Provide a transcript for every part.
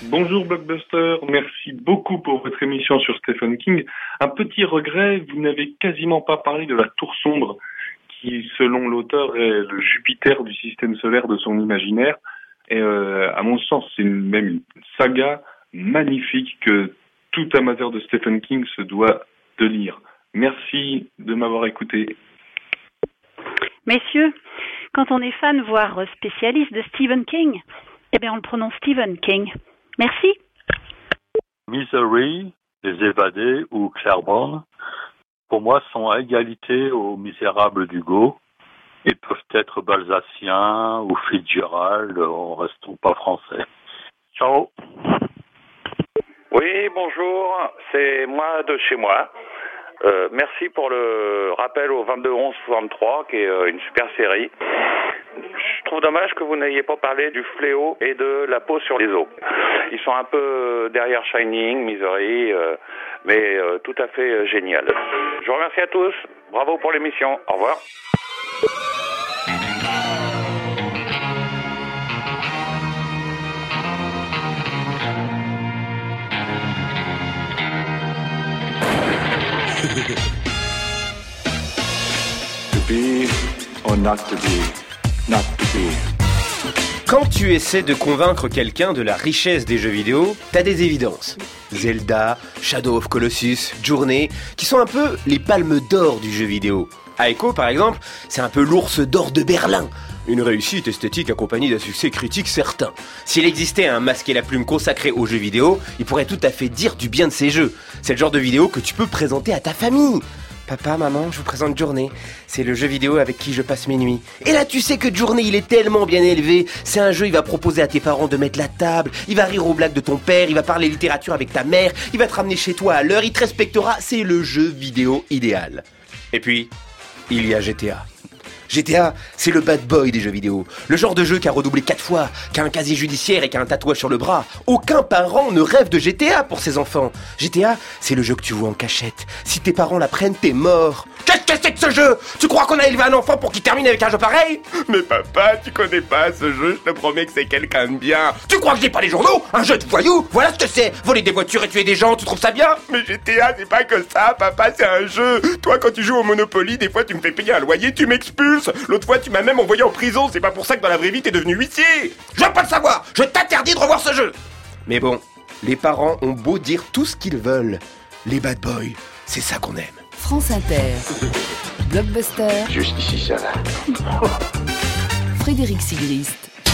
Bonjour Blockbuster, merci beaucoup pour votre émission sur Stephen King. Un petit regret, vous n'avez quasiment pas parlé de la tour sombre, qui selon l'auteur est le Jupiter du système solaire de son imaginaire. Et à mon sens, c'est même une saga magnifique que tout amateur de Stephen King se doit de lire. Merci de m'avoir écouté. Messieurs, quand on est fan, voire spécialiste de Stephen King, eh bien on le prononce Stephen King. Merci. Misery, Les Évadés ou Claremont, pour moi, sont à égalité aux Misérables d'Hugo. Ils peuvent être balsaciens ou Fitzgerald, en restant pas français. Ciao. Oui, bonjour, c'est moi de chez moi. Merci pour le rappel au 22-11-63, qui est une super série. Je trouve dommage que vous n'ayez pas parlé du fléau et de la peau sur les os. Ils sont un peu derrière Shining, Misery, mais tout à fait génial. Je vous remercie à tous. Bravo pour l'émission. Au revoir. To be or not to be, not to be. Quand tu essaies de convaincre quelqu'un de la richesse des jeux vidéo, t'as des évidences. Zelda, Shadow of Colossus, Journey, qui sont un peu les palmes d'or du jeu vidéo. Aiko, par exemple, c'est un peu l'ours d'or de Berlin. Une réussite esthétique accompagnée d'un succès critique certain. S'il existait un masque et la plume consacré aux jeux vidéo, il pourrait tout à fait dire du bien de ces jeux. C'est le genre de vidéo que tu peux présenter à ta famille. Papa, maman, je vous présente Journey. C'est le jeu vidéo avec qui je passe mes nuits. Et là, tu sais que Journey, il est tellement bien élevé. C'est un jeu, il va proposer à tes parents de mettre la table. Il va rire aux blagues de ton père. Il va parler littérature avec ta mère. Il va te ramener chez toi à l'heure. Il te respectera. C'est le jeu vidéo idéal. Et puis, il y a GTA. GTA, c'est le bad boy des jeux vidéo. Le genre de jeu qui a redoublé 4 fois, qui a un casier judiciaire et qui a un tatouage sur le bras. Aucun parent ne rêve de GTA pour ses enfants. GTA, c'est le jeu que tu joues en cachette. Si tes parents l'apprennent, t'es mort. Qu'est-ce que c'est que ce jeu? Tu crois qu'on a élevé un enfant pour qu'il termine avec un jeu pareil? Mais papa, tu connais pas ce jeu, je te promets que c'est quelqu'un de bien. Tu crois que j'ai pas les journaux? Un jeu de voyous? Voilà ce que c'est. Voler des voitures et tuer des gens, tu trouves ça bien? Mais GTA, c'est pas que ça, papa, c'est un jeu. Toi, quand tu joues au Monopoly, des fois tu me fais payer un loyer, tu m'expulses. L'autre fois, tu m'as même envoyé en prison. C'est pas pour ça que dans la vraie vie, t'es devenu huissier. Je veux pas le savoir. Je t'interdis de revoir ce jeu. Mais bon, les parents ont beau dire tout ce qu'ils veulent. Les bad boys, c'est ça qu'on aime. France Inter. Blockbuster. Juste ici, ça va. Frédéric Sigrist.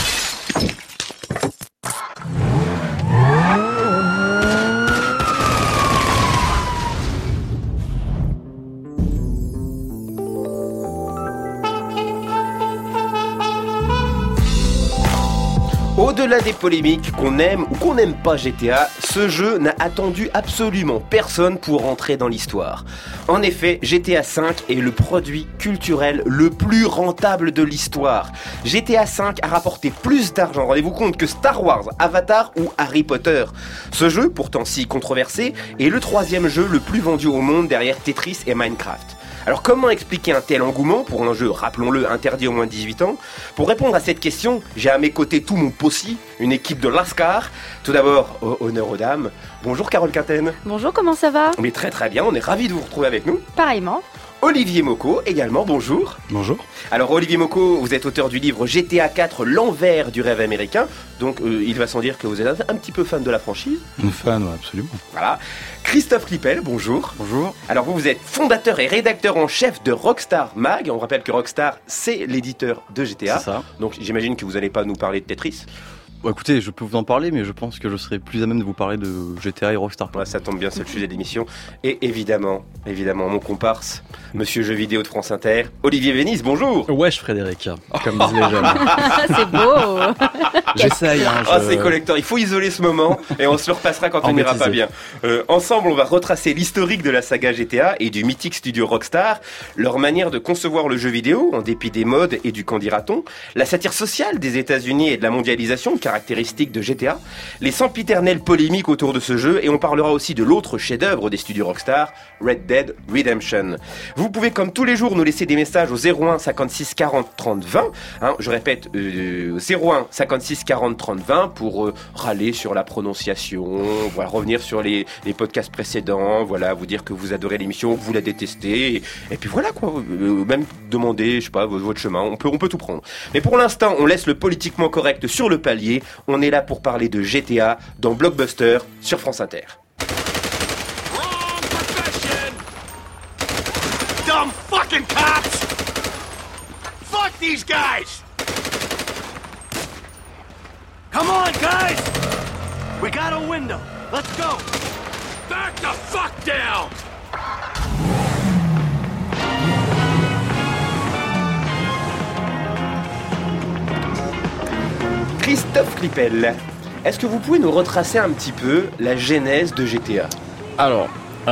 Au-delà des polémiques, qu'on aime ou qu'on n'aime pas GTA, ce jeu n'a attendu absolument personne pour entrer dans l'histoire. En effet, GTA V est le produit culturel le plus rentable de l'histoire. GTA V a rapporté plus d'argent, rendez-vous compte, que Star Wars, Avatar ou Harry Potter. Ce jeu, pourtant si controversé, est le 3e jeu le plus vendu au monde derrière Tetris et Minecraft. Alors comment expliquer un tel engouement pour un jeu, rappelons-le, interdit aux moins de 18 ans? Pour répondre à cette question, j'ai à mes côtés tout mon possi, une équipe de Lascar. Tout d'abord, honneur aux dames. Bonjour Carole Quinten. Bonjour, comment ça va? Mais très très bien, on est ravis de vous retrouver avec nous. Pareillement. Olivier Mocco également, bonjour. Bonjour. Alors Olivier Mocco, vous êtes auteur du livre GTA 4, l'envers du rêve américain. Donc il va sans dire que vous êtes un petit peu fan de la franchise. Un fan, ouais, absolument. Voilà. Christophe Lippel, bonjour. Bonjour. Alors vous êtes fondateur et rédacteur en chef de Rockstar Mag. On rappelle que Rockstar, c'est l'éditeur de GTA. C'est ça. Donc j'imagine que vous n'allez pas nous parler de Tetris. Bon, écoutez, je peux vous en parler, mais je pense que je serai plus à même de vous parler de GTA et Rockstar. Ouais, ça tombe bien, c'est le sujet de l'émission. Et évidemment, mon comparse, monsieur jeu vidéo de France Inter, Olivier Vénis, bonjour. Wesh Frédéric, comme disent les jeunes. C'est beau. J'essaye. Hein, c'est collector, il faut isoler ce moment et on se le repassera quand on n'ira pas bien. Ensemble, on va retracer l'historique de la saga GTA et du mythique studio Rockstar, leur manière de concevoir le jeu vidéo, en dépit des modes et du qu'en dira-t-on, la satire sociale des États-Unis et de la mondialisation caractéristique de GTA, les sempiternelles polémiques autour de ce jeu, et on parlera aussi de l'autre chef-d'œuvre des studios Rockstar, Red Dead Redemption. Vous pouvez comme tous les jours nous laisser des messages au 01 56 40 30 20. Je répète, 01 56 06 40 30 20 pour râler sur la prononciation, voilà, revenir sur les podcasts précédents, voilà, vous dire que vous adorez l'émission, que vous la détestez, et puis voilà quoi, même demander, je sais pas, votre chemin, on peut tout prendre. Mais pour l'instant, on laisse le politiquement correct sur le palier, on est là pour parler de GTA dans Blockbuster sur France Inter. Dumb fucking cops! Fuck these guys! Come on, guys! We got a window. Let's go! Back the fuck down! Christophe Clipel, est-ce que vous pouvez nous retracer un petit peu la genèse de GTA ? Alors,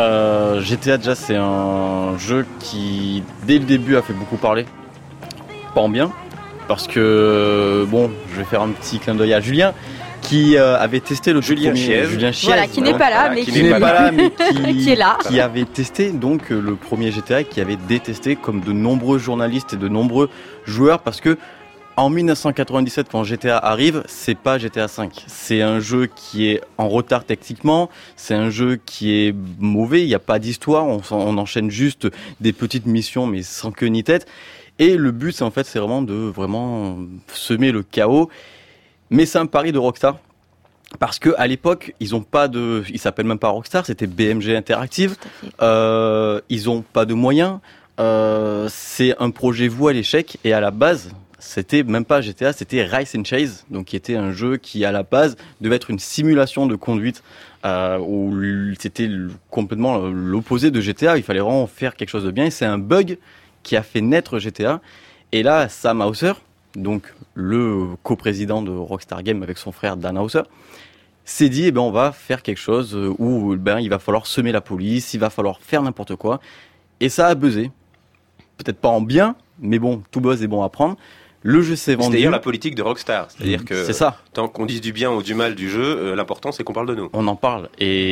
GTA déjà c'est un jeu qui dès le début a fait beaucoup parler, pas en bien, parce que bon, je vais faire un petit clin d'œil à Julien qui avait testé le Julien Chiez, voilà, qui n'est pas là, mais qui n'est pas là, mais qui est là, qui avait testé donc le premier GTA, qui avait détesté comme de nombreux journalistes et de nombreux joueurs, parce que en 1997, quand GTA arrive, c'est pas GTA V. C'est un jeu qui est en retard techniquement, c'est un jeu qui est mauvais, il n'y a pas d'histoire, on enchaîne juste des petites missions mais sans queue ni tête. Et le but, c'est vraiment de semer le chaos. Mais c'est un pari de Rockstar. Parce que à l'époque, ils s'appellent même pas Rockstar, c'était BMG Interactive. Ils ont pas de moyens. C'est un projet voué à l'échec, et à la base, c'était même pas GTA, c'était Race and Chase, donc qui était un jeu qui à la base devait être une simulation de conduite, où c'était complètement l'opposé de GTA. Il fallait vraiment faire quelque chose de bien, et c'est un bug qui a fait naître GTA. Et là, Sam Houser, donc le coprésident de Rockstar Games avec son frère Dan Houser, s'est dit on va faire quelque chose où il va falloir semer la police, il va falloir faire n'importe quoi, et ça a buzzé. Peut-être pas en bien, mais bon, tout buzz est bon à prendre. Le jeu s'est vendu. C'est d'ailleurs la politique de Rockstar. C'est-à-dire que c'est ça. Tant qu'on dise du bien ou du mal du jeu, l'important c'est qu'on parle de nous. On en parle.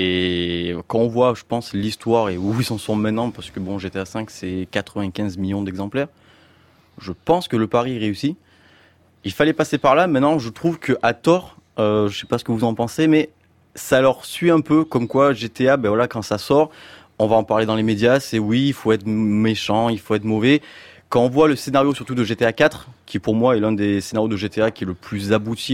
Et quand on voit, je pense, l'histoire et où ils en sont maintenant, parce que GTA V c'est 95 millions d'exemplaires, je pense que le pari est réussi. Il fallait passer par là. Maintenant, je trouve que à tort, je sais pas ce que vous en pensez, mais ça leur suit un peu, comme quoi GTA, quand ça sort, on va en parler dans les médias, c'est oui, il faut être méchant, il faut être mauvais. Quand on voit le scénario surtout de GTA 4, qui pour moi est l'un des scénarios de GTA qui est le plus abouti,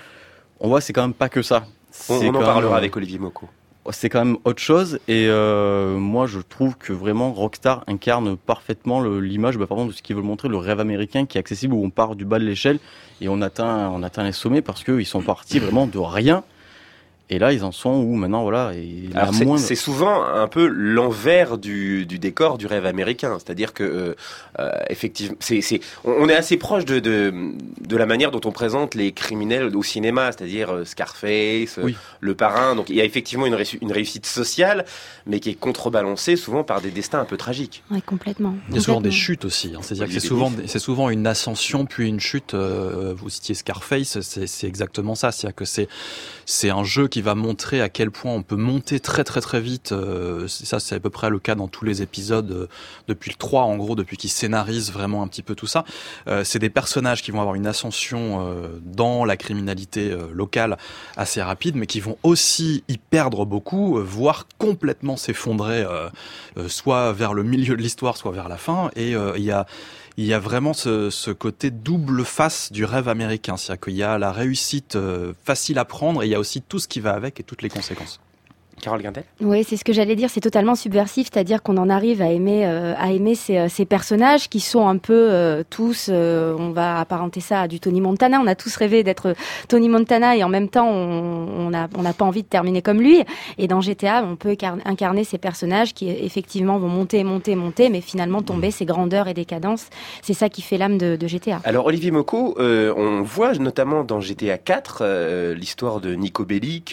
on voit c'est quand même pas que ça. On en parlera avec Olivier Mocco. C'est quand même autre chose, et moi je trouve que vraiment Rockstar incarne parfaitement l'image de ce qu'ils veulent montrer, le rêve américain qui est accessible, où on part du bas de l'échelle et on atteint les sommets, parce qu'ils sont partis vraiment de rien. Et là, ils en sont où maintenant, voilà. Et alors c'est souvent un peu l'envers du décor du rêve américain, c'est-à-dire que effectivement, on est assez proche de la manière dont on présente les criminels au cinéma, c'est-à-dire Scarface, oui. Le Parrain. Donc il y a effectivement une réussite sociale, mais qui est contrebalancée souvent par des destins un peu tragiques. Oui, complètement. Il y a souvent des chutes aussi. C'est-à-dire que c'est souvent une ascension puis une chute. Vous citiez Scarface, c'est exactement ça. C'est-à-dire que c'est un jeu qui va montrer à quel point on peut monter très très très vite. Ça, c'est à peu près le cas dans tous les épisodes, depuis le 3 en gros, depuis qu'ils scénarisent vraiment un petit peu tout ça. C'est des personnages qui vont avoir une ascension dans la criminalité locale assez rapide, mais qui vont aussi y perdre beaucoup, voire complètement s'effondrer, soit vers le milieu de l'histoire, soit vers la fin. Et il y a vraiment ce côté double face du rêve américain. C'est-à-dire qu'il y a la réussite facile à prendre, et il y a aussi tout ce qui va avec et toutes les conséquences. Carole Guintel ? Oui, c'est ce que j'allais dire, c'est totalement subversif, c'est-à-dire qu'on en arrive à aimer ces personnages qui sont un peu tous, on va apparenter ça à du Tony Montana, on a tous rêvé d'être Tony Montana, et en même temps on n'a pas envie de terminer comme lui, et dans GTA on peut incarner ces personnages qui effectivement vont monter, mais finalement tomber, ces grandeurs et décadences, c'est ça qui fait l'âme de GTA. Alors Olivier Mocco, on voit notamment dans GTA 4 l'histoire de Nico Bellic,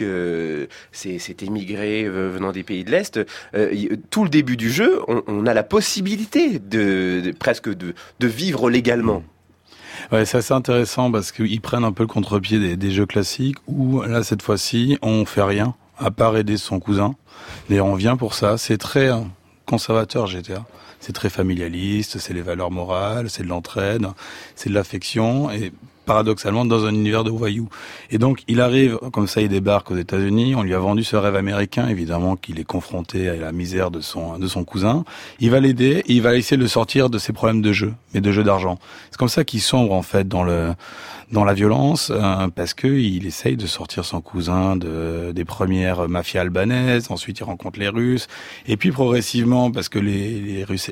c'est émigré venant des pays de l'Est, tout le début du jeu, on a la possibilité presque de vivre légalement. Ouais, c'est assez intéressant parce qu'ils prennent un peu le contre-pied des jeux classiques où là, cette fois-ci, on fait rien à part aider son cousin. D'ailleurs, on vient pour ça. C'est très conservateur, GTA. C'est très familialiste, c'est les valeurs morales, c'est de l'entraide, c'est de l'affection, et paradoxalement dans un univers de voyous. Et donc il arrive, comme ça il débarque aux États-Unis, on lui a vendu ce rêve américain, évidemment qu'il est confronté à la misère de son cousin. Il va l'aider et il va essayer de le sortir de ses problèmes de jeu, mais de jeu d'argent. C'est comme ça qu'il sombre en fait dans la violence, parce que il essaye de sortir son cousin des premières mafias albanaises. Ensuite, il rencontre les Russes, et puis progressivement, parce que les Russes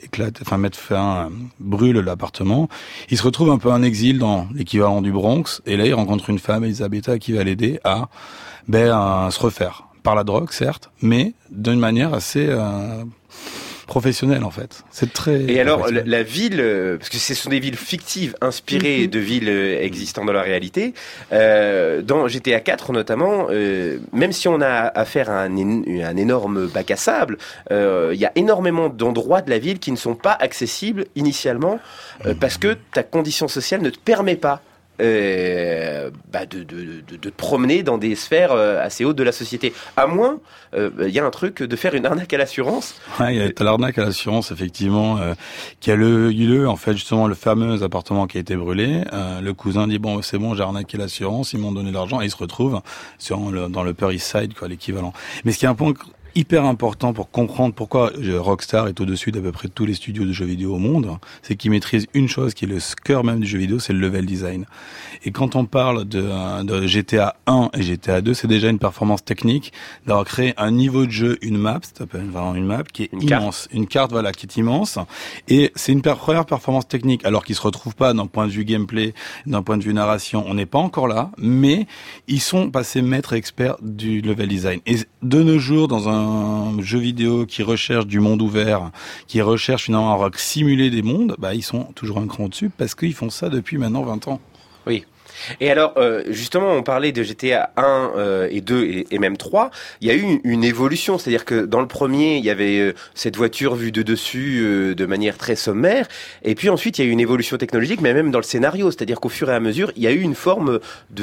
brûlent l'appartement, il se retrouve un peu en exil dans l'équivalent du Bronx. Et là, il rencontre une femme, Elisabetta, qui va l'aider à se refaire par la drogue, certes, mais d'une manière assez professionnel en fait. C'est très. Et alors la ville, parce que ce sont des villes fictives inspirées de villes existant dans la réalité. Dans GTA 4 notamment, même si on a affaire à un énorme bac à sable, il y a énormément d'endroits de la ville qui ne sont pas accessibles initialement parce que ta condition sociale ne te permet pas de te promener dans des sphères assez hautes de la société. À moins, il y a un truc de faire une arnaque à l'assurance. Ouais, il y a l'arnaque à l'assurance, effectivement, qui a eu lieu, en fait, justement, le fameux appartement qui a été brûlé. Le cousin dit, bon, c'est bon, j'ai arnaqué l'assurance, ils m'ont donné l'argent, et il se retrouve dans le Upper East Side, quoi, l'équivalent. Mais ce qui est un point hyper important pour comprendre pourquoi Rockstar est au-dessus d'à peu près tous les studios de jeux vidéo au monde, c'est qu'ils maîtrisent une chose qui est le cœur même du jeu vidéo, c'est le level design. Et quand on parle de GTA 1 et GTA 2, c'est déjà une performance technique d'avoir créé un niveau de jeu, une map, ça s'appelle vraiment une map qui est immense, une carte voilà qui est immense, et c'est une première performance technique, alors qu'ils se retrouvent pas d'un point de vue gameplay, d'un point de vue narration, on n'est pas encore là, mais ils sont passés maîtres et experts du level design. Et de nos jours, dans un jeu vidéo qui recherche du monde ouvert, qui recherche finalement à simuler des mondes, ils sont toujours un cran au-dessus parce qu'ils font ça depuis maintenant 20 ans. Oui. Et alors, justement, on parlait de GTA 1 et 2 et même 3. Il y a eu une évolution, c'est-à-dire que dans le premier, il y avait cette voiture vue de dessus de manière très sommaire. Et puis ensuite, il y a eu une évolution technologique, mais même dans le scénario. C'est-à-dire qu'au fur et à mesure, il y a eu une forme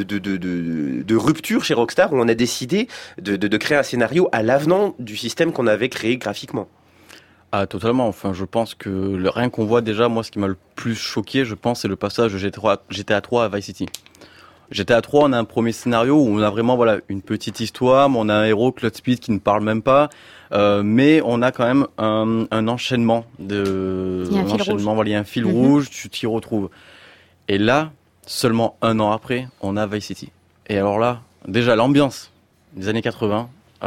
de rupture chez Rockstar où on a décidé de créer un scénario à l'avenant du système qu'on avait créé graphiquement. Ah, totalement. Enfin, je pense que rien qu'on voit déjà, moi, ce qui m'a le plus choqué, je pense, c'est le passage de GTA 3 à Vice City. GTA 3, on a un premier scénario où on a vraiment, une petite histoire, mais on a un héros, Cloud Speed, qui ne parle même pas, mais on a quand même un enchaînement il y a un fil rouge, tu t'y retrouves. Et là, seulement un an après, on a Vice City. Et alors là, déjà, l'ambiance des années 80,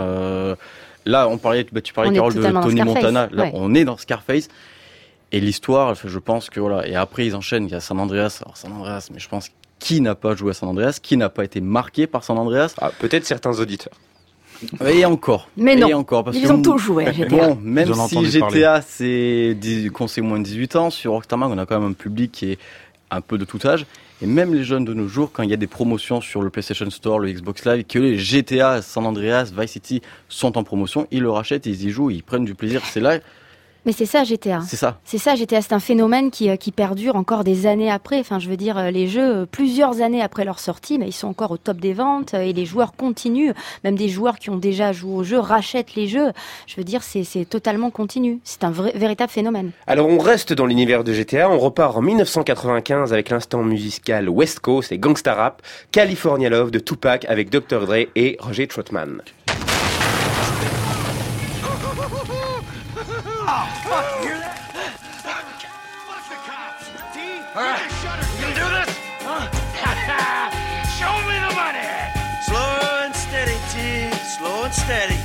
là, tu parlais, Carole, de Tony Montana. Là, on est dans Scarface. Et l'histoire, je pense que Et après, ils enchaînent. Il y a San Andreas. Alors, San Andreas, mais je pense qui n'a pas joué à San Andreas, qui n'a pas été marqué par San Andreas. Peut-être certains auditeurs. Et encore. Mais non. Et encore, parce ils ont tous joué à GTA. Bon, même si GTA, c'est moins de 18 ans, sur Rockstar Mag, on a quand même un public qui est un peu de tout âge. Et même les jeunes de nos jours, quand il y a des promotions sur le PlayStation Store, le Xbox Live, que les GTA, San Andreas, Vice City sont en promotion, ils le rachètent, ils y jouent, ils prennent du plaisir. C'est là. Mais c'est ça GTA. C'est ça. C'est ça GTA. C'est un phénomène qui perdure encore des années après. Enfin, je veux dire, les jeux, plusieurs années après leur sortie, mais ils sont encore au top des ventes et les joueurs continuent. Même des joueurs qui ont déjà joué au jeu rachètent les jeux. Je veux dire, c'est totalement continu. C'est un véritable phénomène. Alors, on reste dans l'univers de GTA. On repart en 1995 avec l'instant musical West Coast et Gangsta Rap, California Love de Tupac avec Dr. Dre et Roger Troutman. Steady.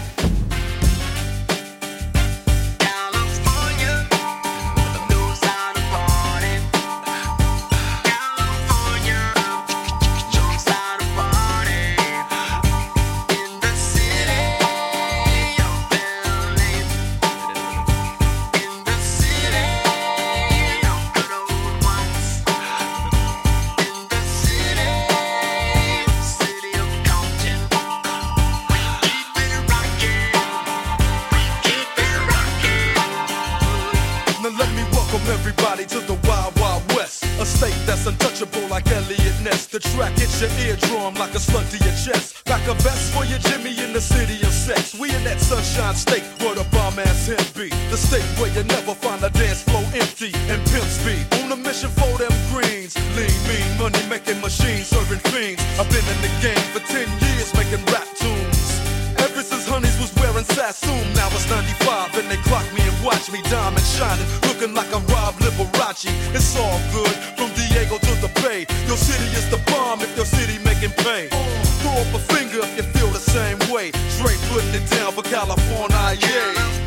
your eardrum like a slug to your chest. Pack a vest for your Jimmy in the city of sex. We in that sunshine state where the bomb ass him be. The state where you never find a dance floor empty and pimp speed. On a mission for them greens. Lean, mean, money making machines, serving fiends. I've been in the game for 10 years making rap tunes. Ever since Honeys was wearing Sassoon, now it's 95 and they clock me and watch me diamond shining, looking like a Rob Liberace. It's all good from Diego to the Bay. Your city is the bomb if your city making pay. Throw up a finger if you feel the same way. Straight putting it down for California, yeah.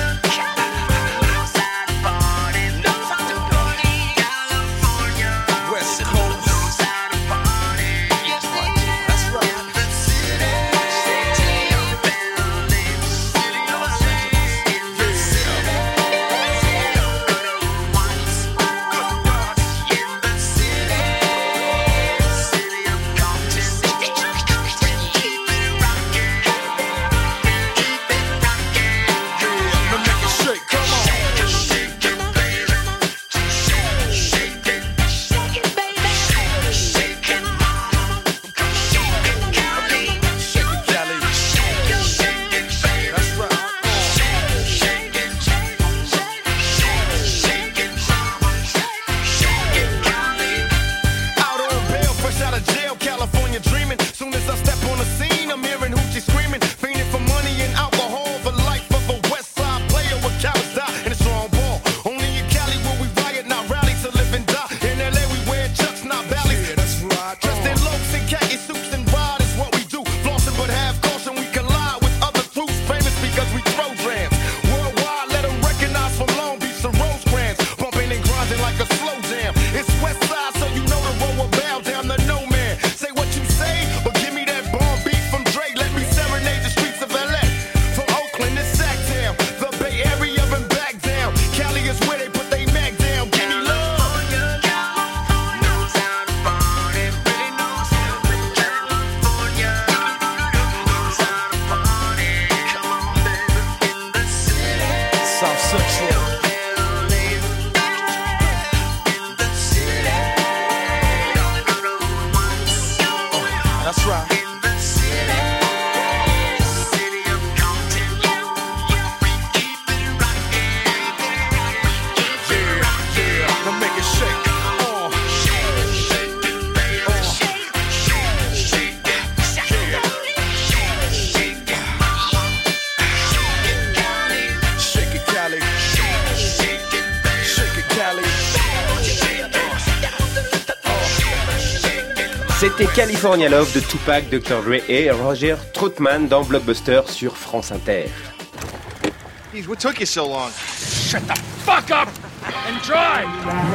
C'était California Love de Tupac, Dr. Dre et Roger Troutman dans Blockbuster sur France Inter. What took you so long? Shut the fuck up and drive!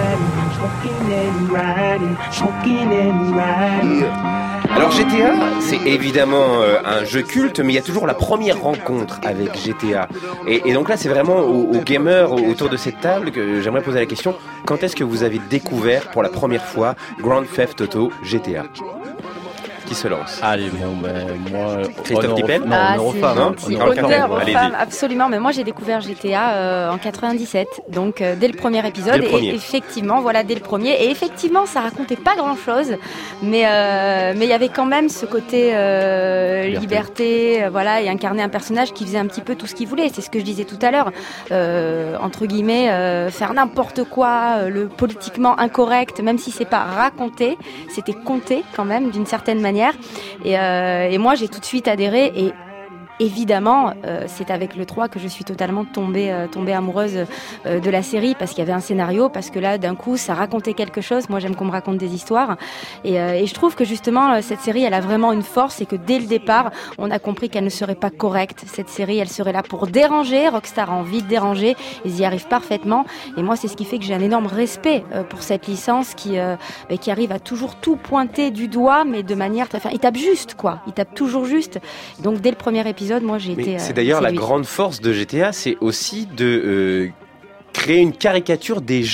Alors GTA, c'est évidemment un jeu culte, mais il y a toujours la première rencontre avec GTA. Et donc là, c'est vraiment aux gamers autour de cette table que j'aimerais poser la question. Quand est-ce que vous avez découvert pour la première fois Grand Theft Auto GTA ? Qui se lance ? Allez, bon, moi... Christophe Tippel ? Non, Eurofam. Eurofam, absolument. Mais moi, j'ai découvert GTA en 97, donc dès le premier épisode. Et effectivement, voilà, dès le premier. Et effectivement, ça racontait pas grand-chose, mais il y avait quand même ce côté liberté, voilà, et incarner un personnage qui faisait un petit peu tout ce qu'il voulait. C'est ce que je disais tout à l'heure. Entre guillemets, faire n'importe quoi, le politiquement incorrect, même si c'est pas raconté, c'était compté quand même d'une certaine manière. Et moi j'ai tout de suite adhéré et évidemment c'est avec le 3 que je suis totalement tombée amoureuse de la série parce qu'il y avait un scénario, parce que là d'un coup ça racontait quelque chose. Moi j'aime qu'on me raconte des histoires et je trouve que justement cette série elle a vraiment une force, et que dès le départ on a compris qu'elle ne serait pas correcte. Cette série elle serait là pour déranger. Rockstar a envie de déranger, ils y arrivent parfaitement, et moi c'est ce qui fait que j'ai un énorme respect pour cette licence qui arrive à toujours tout pointer du doigt, mais de manière il tape juste quoi, il tape toujours juste. Donc dès le premier épisode, moi j'ai été c'est d'ailleurs la grande force de GTA, c'est aussi de créer une caricature des gens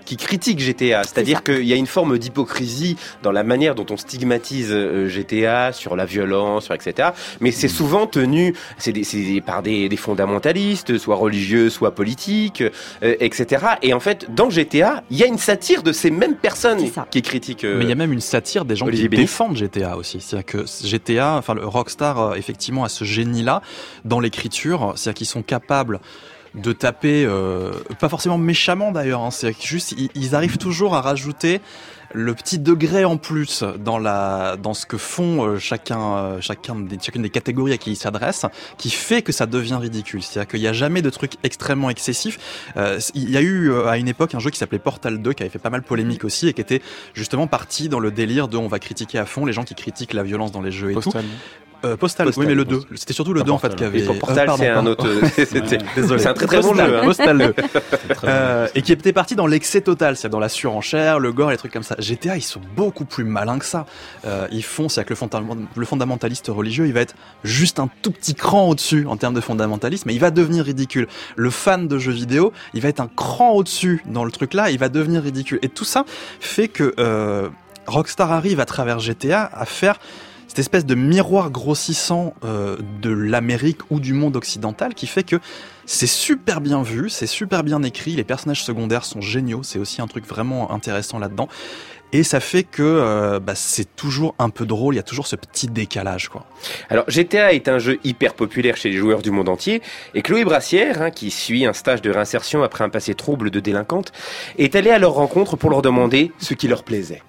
qui critiquent GTA. C'est-à-dire qu'il y a une forme d'hypocrisie dans la manière dont on stigmatise GTA, sur la violence, sur etc. Mais c'est souvent tenu par des fondamentalistes, soit religieux, soit politiques, etc. Et en fait, dans GTA, il y a une satire de ces mêmes personnes qui critiquent. Mais il y a même une satire des gens qui défendent GTA aussi. C'est-à-dire que GTA, enfin le Rockstar, effectivement, a ce génie-là dans l'écriture. C'est-à-dire qu'ils sont capables de taper, pas forcément méchamment d'ailleurs, hein, c'est juste ils arrivent toujours à rajouter le petit degré en plus dans ce que font chacune des catégories à qui ils s'adressent, qui fait que ça devient ridicule. C'est-à-dire qu'il n'y a jamais de trucs extrêmement excessifs. Il y a eu à une époque un jeu qui s'appelait Portal 2 qui avait fait pas mal polémique aussi et qui était justement parti dans le délire de on va critiquer à fond les gens qui critiquent la violence dans les jeux et Postal. tout. Postal, oui, mais le 2. C'était surtout le 2 en fait qui avait. Portal, c'est un autre. Désolé. C'est un très bon jeu. Hein. Postal 2. Et qui était parti dans l'excès total, c'est-à-dire dans la surenchère, le gore, les trucs comme ça. GTA, ils sont beaucoup plus malins que ça. Ils font, c'est-à-dire que le fondamentaliste religieux, il va être juste un tout petit cran au-dessus en termes de fondamentalisme, mais il va devenir ridicule. Le fan de jeux vidéo, il va être un cran au-dessus dans le truc là, il va devenir ridicule. Et tout ça fait que Rockstar arrive à travers GTA à faire cette espèce de miroir grossissant de l'Amérique ou du monde occidental qui fait que c'est super bien vu, c'est super bien écrit, les personnages secondaires sont géniaux, c'est aussi un truc vraiment intéressant là-dedans. Et ça fait que c'est toujours un peu drôle, il y a toujours ce petit décalage, quoi. Alors GTA est un jeu hyper populaire chez les joueurs du monde entier, et Chloé Brassière, qui suit un stage de réinsertion après un passé trouble de délinquante, est allée à leur rencontre pour leur demander ce qui leur plaisait.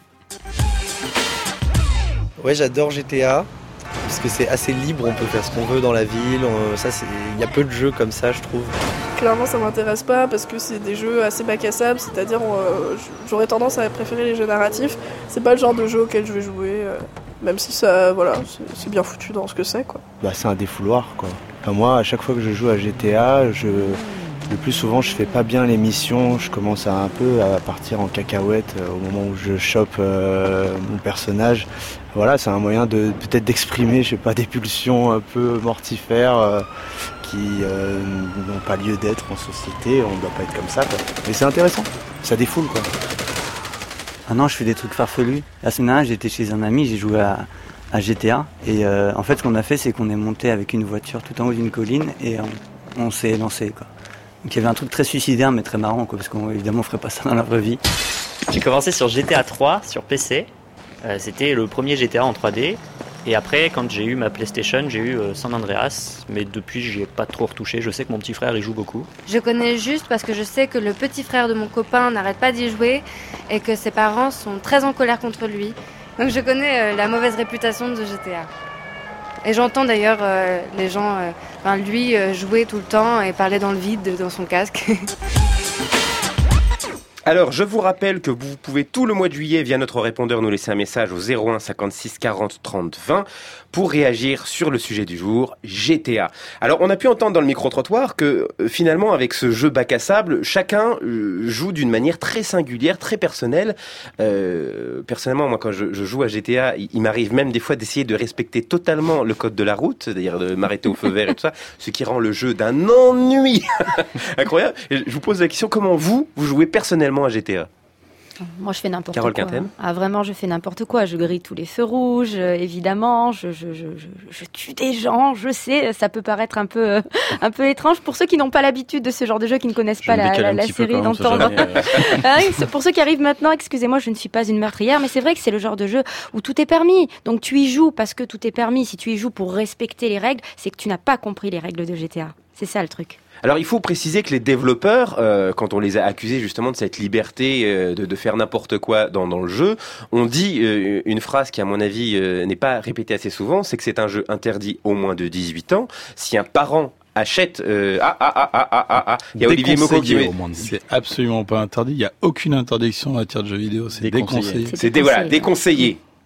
Ouais, j'adore GTA, parce que c'est assez libre, on peut faire ce qu'on veut dans la ville, il y a peu de jeux comme ça, je trouve. Clairement, ça m'intéresse pas, parce que c'est des jeux assez bac à sable, c'est-à-dire j'aurais tendance à préférer les jeux narratifs. C'est pas le genre de jeu auquel je vais jouer, même si ça, c'est bien foutu dans ce que c'est, quoi. C'est un défouloir, quoi. Enfin, moi, à chaque fois que je joue à GTA, le plus souvent, je fais pas bien les missions, je commence un peu à partir en cacahuète au moment où je chope mon personnage. Voilà, c'est un moyen peut-être d'exprimer, je sais pas, des pulsions un peu mortifères qui n'ont pas lieu d'être en société, on ne doit pas être comme ça, quoi. Mais c'est intéressant, ça défoule, quoi. Maintenant, je fais des trucs farfelus. La semaine dernière, j'étais chez un ami, j'ai joué à GTA, et en fait, ce qu'on a fait, c'est qu'on est monté avec une voiture tout en haut d'une colline, et on s'est lancé, quoi. Donc il y avait un truc très suicidaire mais très marrant, quoi, parce qu'évidemment on ferait pas ça dans la vraie vie. J'ai commencé sur GTA 3 sur PC, c'était le premier GTA en 3D, et après quand j'ai eu ma PlayStation j'ai eu San Andreas, mais depuis j'y ai pas trop retouché, je sais que mon petit frère y joue beaucoup. Je connais juste parce que je sais que le petit frère de mon copain n'arrête pas d'y jouer et que ses parents sont très en colère contre lui, donc je connais la mauvaise réputation de GTA. Et j'entends d'ailleurs les gens, lui jouer tout le temps et parler dans le vide dans son casque. Alors, je vous rappelle que vous pouvez tout le mois de juillet, via notre répondeur, nous laisser un message au 01 56 40 30 20 pour réagir sur le sujet du jour, GTA. Alors, on a pu entendre dans le micro-trottoir que finalement, avec ce jeu bac à sable, chacun joue d'une manière très singulière, très personnelle. Personnellement, moi, quand je joue à GTA, il m'arrive même des fois d'essayer de respecter totalement le code de la route, c'est-à-dire de m'arrêter au feu vert et tout ça, ce qui rend le jeu d'un ennui incroyable. Et je vous pose la question, comment vous jouez personnellement à GTA? Moi, je fais n'importe Carole quoi. Quinten. Ah, vraiment, je fais n'importe quoi. Je grille tous les feux rouges, évidemment. Je tue des gens. Je sais, ça peut paraître un peu étrange pour ceux qui n'ont pas l'habitude de ce genre de jeu, qui ne connaissent pas la série, d'entendre. Pour ceux qui arrivent maintenant, excusez-moi, je ne suis pas une meurtrière, mais c'est vrai que c'est le genre de jeu où tout est permis. Donc tu y joues parce que tout est permis. Si tu y joues pour respecter les règles, c'est que tu n'as pas compris les règles de GTA. C'est ça le truc. Alors il faut préciser que les développeurs, quand on les a accusés justement de cette liberté de faire n'importe quoi dans le jeu, ont dit une phrase qui à mon avis n'est pas répétée assez souvent, c'est que c'est un jeu interdit au moins de 18 ans. Si un parent achète... il y a Olivier Moko qui... C'est absolument pas interdit, il n'y a aucune interdiction en matière de jeux vidéo, c'est déconseillé. Déconseillé.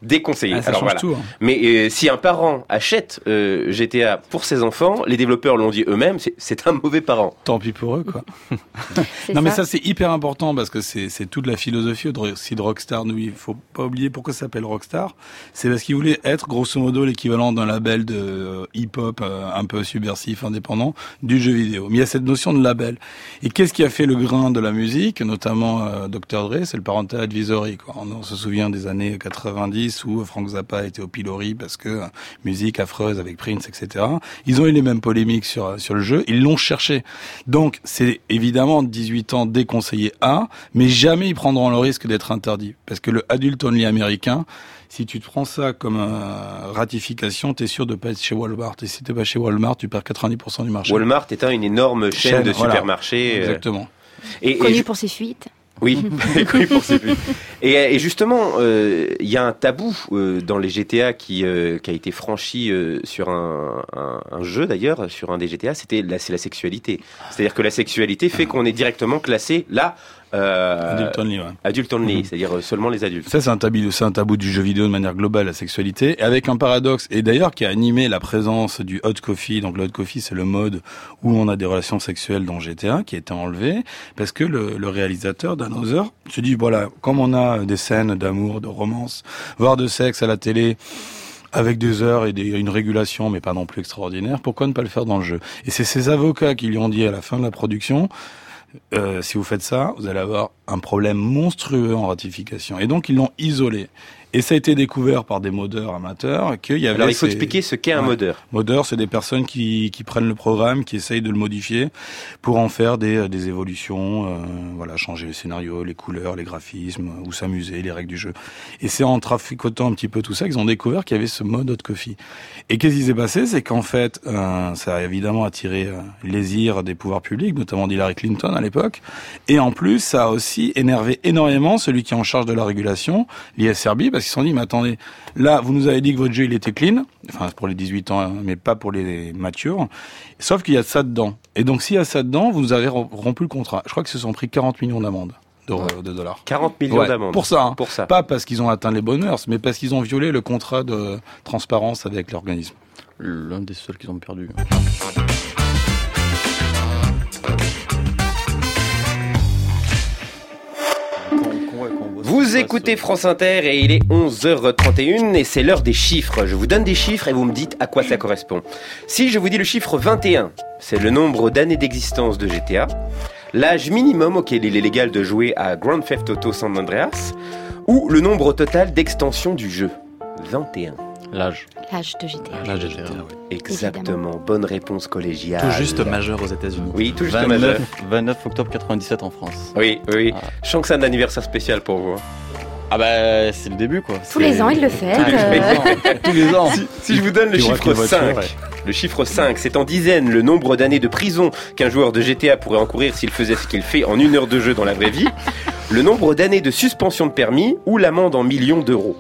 déconseillé. Ça Alors change voilà. tout. Mais si un parent achète GTA pour ses enfants, les développeurs l'ont dit eux-mêmes, c'est un mauvais parent. Tant pis pour eux, quoi. Non, mais ça, c'est hyper important parce que c'est toute la philosophie aussi de Rockstar. Nous, il faut pas oublier pourquoi ça s'appelle Rockstar. C'est parce qu'ils voulaient être, grosso modo, l'équivalent d'un label de hip-hop un peu subversif, indépendant, du jeu vidéo. Mais il y a cette notion de label. Et qu'est-ce qui a fait le grain de la musique, notamment Dr. Dre, c'est le Parental Advisory, quoi. On se souvient des années 90 où Frank Zappa était au pilori parce que musique affreuse avec Prince, etc. Ils ont eu les mêmes polémiques sur le jeu. Ils l'ont cherché. Donc, c'est évidemment 18 ans déconseillé mais jamais ils prendront le risque d'être interdits. Parce que le adult only américain, si tu te prends ça comme ratification, t'es sûr de pas être chez Walmart. Et si t'es pas chez Walmart, tu perds 90% du marché. Walmart étant une énorme chaîne de supermarchés. Exactement. Connu pour ses fuites. Oui, pour ces buts. Et justement, il y a un tabou dans les GTA qui a été franchi sur un jeu d'ailleurs, sur un des GTA, c'est la sexualité. C'est-à-dire que la sexualité fait qu'on est directement classé là. Adult only, ouais. Adult only, c'est-à-dire seulement les adultes. Ça, c'est un tabou du jeu vidéo de manière globale, la sexualité, avec un paradoxe, et d'ailleurs qui a animé la présence du hot coffee. Donc le hot coffee, c'est le mode où on a des relations sexuelles dans GTA, qui a été enlevé, parce que le réalisateur, Dan Houser, se dit, voilà, comme on a des scènes d'amour, de romance, voire de sexe à la télé, avec des heures et une régulation, mais pas non plus extraordinaire, pourquoi ne pas le faire dans le jeu? Et c'est ses avocats qui lui ont dit à la fin de la production, si vous faites ça, vous allez avoir un problème monstrueux en ratification. Et donc, ils l'ont isolé. Et ça a été découvert par des modeurs amateurs qu'il y avait... Alors, il faut expliquer ce qu'est un modeur. Modeur, c'est des personnes qui prennent le programme, qui essayent de le modifier pour en faire des évolutions, changer les scénarios, les couleurs, les graphismes, ou s'amuser, les règles du jeu. Et c'est en traficotant un petit peu tout ça qu'ils ont découvert qu'il y avait ce mode hot coffee. Et qu'est-ce qui s'est passé? C'est qu'en fait, ça a évidemment attiré les ires des pouvoirs publics, notamment d'Hillary Clinton à l'époque. Et en plus, ça a aussi énervé énormément celui qui est en charge de la régulation, l'ISRB, parce qu'ils se sont dit, mais attendez, là, vous nous avez dit que votre jeu, il était clean, enfin, pour les 18 ans, mais pas pour les matures, sauf qu'il y a ça dedans. Et donc, s'il y a ça dedans, vous nous avez rompu le contrat. Je crois que se sont pris 40 millions d'amendes. De dollars. 40 millions d'amendes. Pour ça, pour ça. Pas parce qu'ils ont atteint les bonnes mœurs, mais parce qu'ils ont violé le contrat de transparence avec l'organisme. L'un des seuls qu'ils ont perdu. Vous écoutez France Inter et il est 11h31 et c'est l'heure des chiffres. Je vous donne des chiffres et vous me dites à quoi ça correspond. Si je vous dis le chiffre 21, c'est le nombre d'années d'existence de GTA, l'âge minimum auquel il est légal de jouer à Grand Theft Auto San Andreas, ou le nombre total d'extensions du jeu. 21. L'âge. L'âge de GTA. L'âge de GTA, oui. Exactement. Évidemment. Bonne réponse collégiale. Tout juste majeur aux États-Unis. Oui, tout juste majeur. 29 octobre 97 en France. Oui. Je sens que c'est un anniversaire spécial pour vous. Ah bah, c'est le début, quoi. Tous les ans, il le fait. Tous les ans. Si je vous donne le chiffre 5, le chiffre 5, c'est en dizaines le nombre d'années de prison qu'un joueur de GTA pourrait encourir s'il faisait ce qu'il fait en 1 heure de jeu dans la vraie vie, le nombre d'années de suspension de permis ou l'amende en millions d'euros.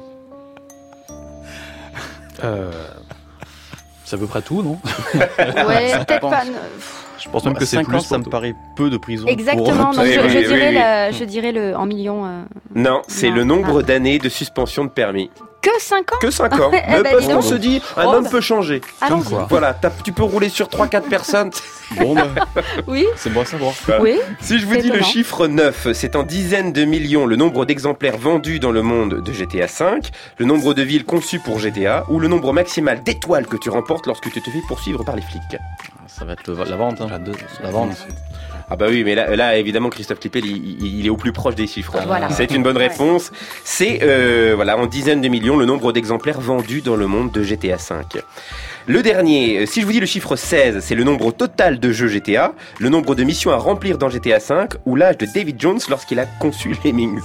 C'est à peu près tout, non? Ouais, peut-être pas. Je pense même que c'est 5 plus. ans, ça me paraît peu de prison. Exactement, pour... donc je dirais le en millions. Non, c'est le nombre d'années de suspension de permis. Que 5 ans? Que 5 ans. Parce qu'on se dit, un homme peut changer. Comme quoi. Voilà, tu peux rouler sur 3-4 personnes. Bon, bah, oui. C'est bon à savoir. Oui. Si je vous dis le chiffre 9, c'est en dizaines de millions le nombre d'exemplaires vendus dans le monde de GTA V, le nombre de villes conçues pour GTA, ou le nombre maximal d'étoiles que tu remportes lorsque tu te fais poursuivre par les flics. Ça va être la vente. Hein. La vente. Ah bah oui, mais là évidemment Christophe Clippel il est au plus proche des chiffres. Voilà. C'est une bonne réponse. C'est en dizaines de millions le nombre d'exemplaires vendus dans le monde de GTA V. Le dernier, si je vous dis le chiffre 16, c'est le nombre total de jeux GTA, le nombre de missions à remplir dans GTA V ou l'âge de David Jones lorsqu'il a conçu Lemmings.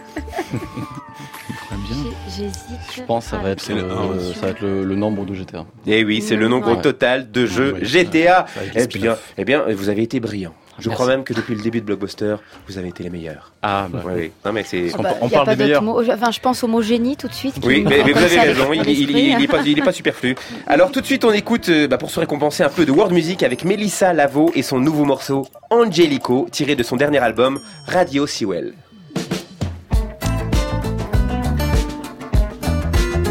J'hésite. Je pense que ça va être le nombre de GTA. Eh oui, c'est le nombre total de jeux GTA. Eh bien, vous avez été brillants. Je crois même que depuis le début de Blockbuster, vous avez été les meilleurs. Ah bah oui. Non mais c'est. On parle des meilleurs. Enfin, je pense au mot génie tout de suite. Oui, mais vous avez raison. Il est pas superflu. Alors tout de suite, on écoute pour se récompenser un peu de world music avec Mélissa Lavo et son nouveau morceau Angelico, tiré de son dernier album Radio Sewell.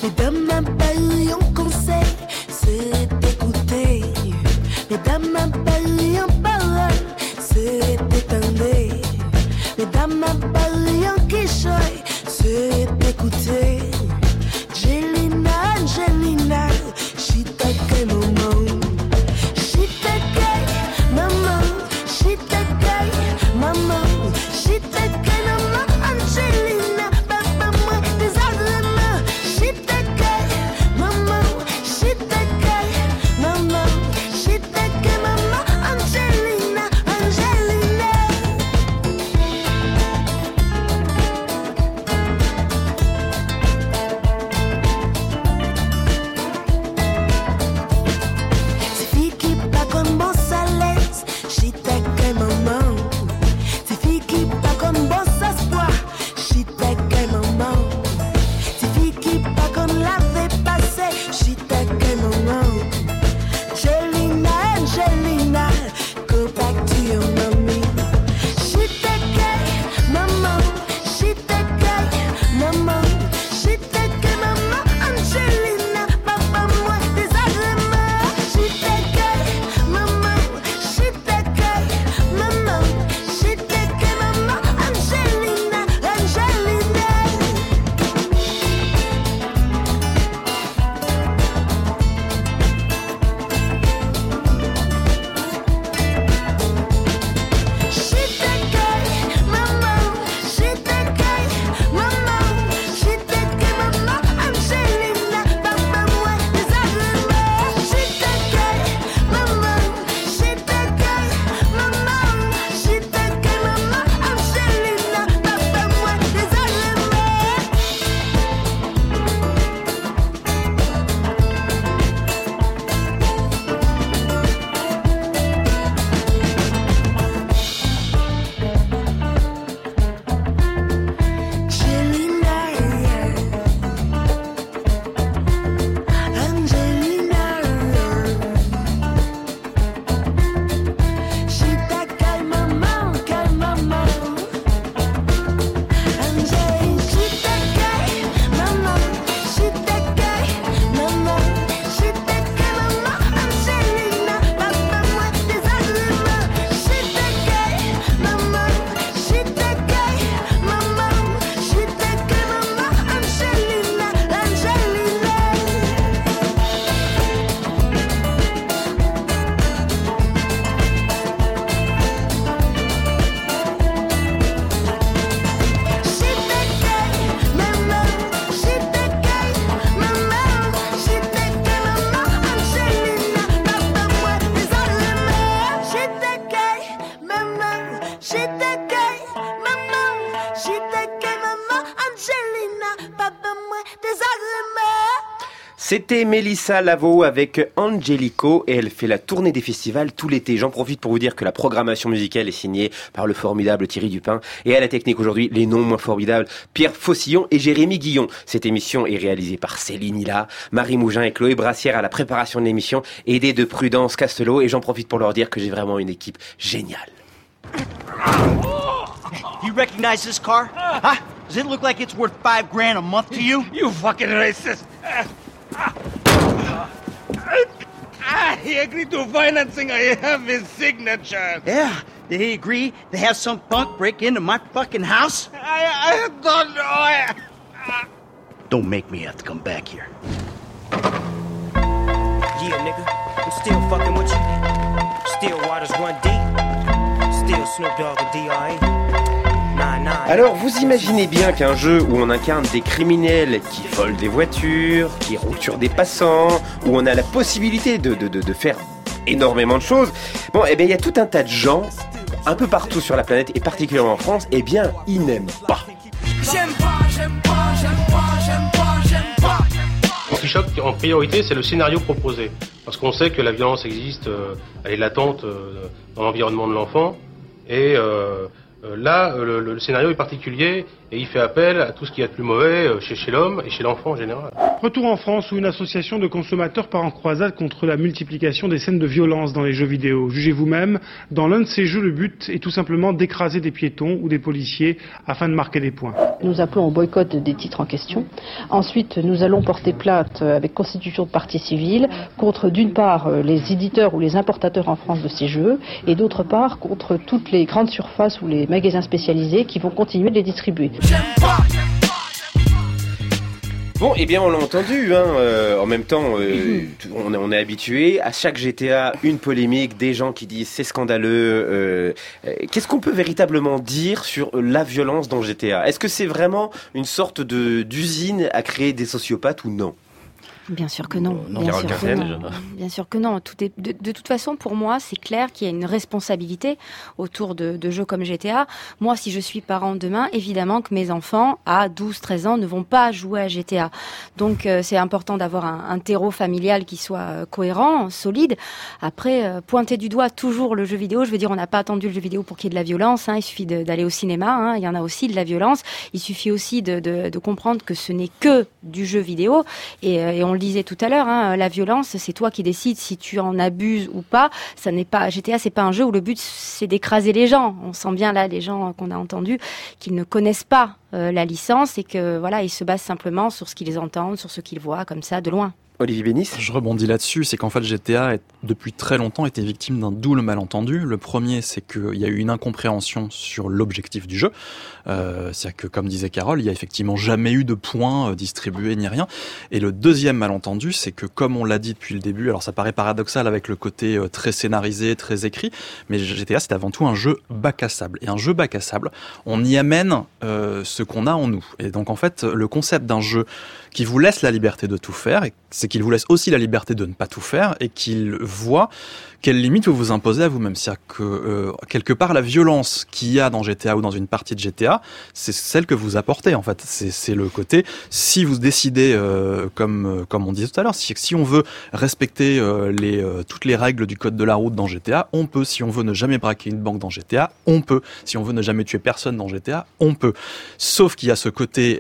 Mesdames, un brillant conseil, c'est d'écouter. Mesdames, un brillant parole, c'est d'éteindre. Mesdames, un brillant quichoy, c'est d'écouter. Angelina, Angelina, she take maman. She take maman, she take maman, she take maman. Angelina, papa moi désagrément. She take maman, she take maman, she take maman. Angelina, Angelina. Ces filles qui pas comme bon salaise, she take maman. Ces filles qui pas comme bon espoir, she take maman. Ces filles qui pas comme la fait passer, she take maman. Angelina, Angelina, go back to your mommy. She take maman, she take maman, she take maman. Angelina, papa moi désagrément. She take maman, she take maman, she take maman. Angelina, Angelina. She take maman, she take maman, she take maman. Angelina, papa moi désagrément. She take maman, she take maman, she take maman. Angelina, papa moi désagrément. Angelina, Angelina, she take maman, Angel, she take maman, she take maman, she take maman. Angelina, papa moi désagrément. She take maman, she take maman, she take maman. Angelina, Angelina. She take maman, she take maman, she take maman. Angelina, papa moi désagrément. She take maman, she take maman, she take maman. Angelina, papa moi désagrément. C'était Mélissa Lavo avec Angelico et elle fait la tournée des festivals tout l'été. J'en profite pour vous dire que la programmation musicale est signée par le formidable Thierry Dupin et à la technique aujourd'hui, les non moins formidables Pierre Faucillon et Jérémy Guillon. Cette émission est réalisée par Céline Hilla, Marie Mougin et Chloé Brassière à la préparation de l'émission, aidée de Prudence Castelot, et j'en profite pour leur dire que j'ai vraiment une équipe géniale. You recognize this car? Huh? Does it look like it's worth $5,000 a month to you? You fucking racist! He agreed to financing. I have his signature. Yeah. Did he agree to have some punk break into my fucking house? I don't know. Don't make me have to come back here. Yeah, nigga, I'm still fucking with you. Still waters run deep. Still Snoop Dogg and D.R.E. Alors vous imaginez bien qu'un jeu où on incarne des criminels qui volent des voitures, qui roulent sur des passants, où on a la possibilité de faire énormément de choses, bon, eh bien il y a tout un tas de gens, un peu partout sur la planète et particulièrement en France, eh bien ils n'aiment pas. J'aime pas, j'aime pas, j'aime pas, j'aime pas, j'aime pas. Ce qui choque en priorité, c'est le scénario proposé. Parce qu'on sait que la violence existe, elle est latente dans l'environnement de l'enfant. Et là, le scénario est particulier et il fait appel à tout ce qu'il y a de plus mauvais chez l'homme et chez l'enfant en général. Retour en France où une association de consommateurs part en croisade contre la multiplication des scènes de violence dans les jeux vidéo. Jugez vous-même, dans l'un de ces jeux, le but est tout simplement d'écraser des piétons ou des policiers afin de marquer des points. Nous appelons au boycott des titres en question. Ensuite, nous allons porter plainte avec constitution de partie civile contre d'une part les éditeurs ou les importateurs en France de ces jeux et d'autre part contre toutes les grandes surfaces ou les magasins spécialisés qui vont continuer de les distribuer. Bon, eh bien, on l'a entendu, hein. En même temps, on est habitué. À chaque GTA, une polémique, des gens qui disent c'est scandaleux. Qu'est-ce qu'on peut véritablement dire sur la violence dans GTA ? Est-ce que c'est vraiment une sorte d'usine à créer des sociopathes ou non ? Bien sûr que non. Bien sûr que non. De toute façon, pour moi, c'est clair qu'il y a une responsabilité autour de jeux comme GTA. Moi, si je suis parent demain, évidemment que mes enfants, à 12, 13 ans, ne vont pas jouer à GTA. Donc, c'est important d'avoir un terreau familial qui soit cohérent, solide. Après, pointer du doigt toujours le jeu vidéo. Je veux dire, on n'a pas attendu le jeu vidéo pour qu'il y ait de la violence. Il suffit d'aller au cinéma. Il y en a aussi de la violence. Il suffit aussi de comprendre que ce n'est que du jeu vidéo. Et on le disait tout à l'heure, la violence, c'est toi qui décides si tu en abuses ou pas. Ça n'est pas GTA, c'est pas un jeu où le but c'est d'écraser les gens. On sent bien là les gens qu'on a entendus qu'ils ne connaissent pas la licence et que voilà, ils se basent simplement sur ce qu'ils entendent, sur ce qu'ils voient comme ça de loin. Olivier Bénis. Je rebondis là-dessus, c'est qu'en fait GTA, depuis très longtemps, était victime d'un double malentendu. Le premier, c'est qu'il y a eu une incompréhension sur l'objectif du jeu. C'est-à-dire que, comme disait Carole, il n'y a effectivement jamais eu de points distribués ni rien. Et le deuxième malentendu, c'est que, comme on l'a dit depuis le début, alors ça paraît paradoxal avec le côté très scénarisé, très écrit, mais GTA, c'est avant tout un jeu bac à sable. Et un jeu bac à sable, on y amène ce qu'on a en nous. Et donc, en fait, le concept d'un jeu qui vous laisse la liberté de tout faire, c'est qu'il vous laisse aussi la liberté de ne pas tout faire et qu'il voit quelles limites vous vous imposez à vous-même. C'est-à-dire que, quelque part, la violence qu'il y a dans GTA ou dans une partie de GTA, c'est celle que vous apportez, en fait. C'est le côté, si vous décidez, comme on disait tout à l'heure, si on veut respecter toutes les règles du code de la route dans GTA, on peut. Si on veut ne jamais braquer une banque dans GTA, on peut. Si on veut ne jamais tuer personne dans GTA, on peut. Sauf qu'il y a ce côté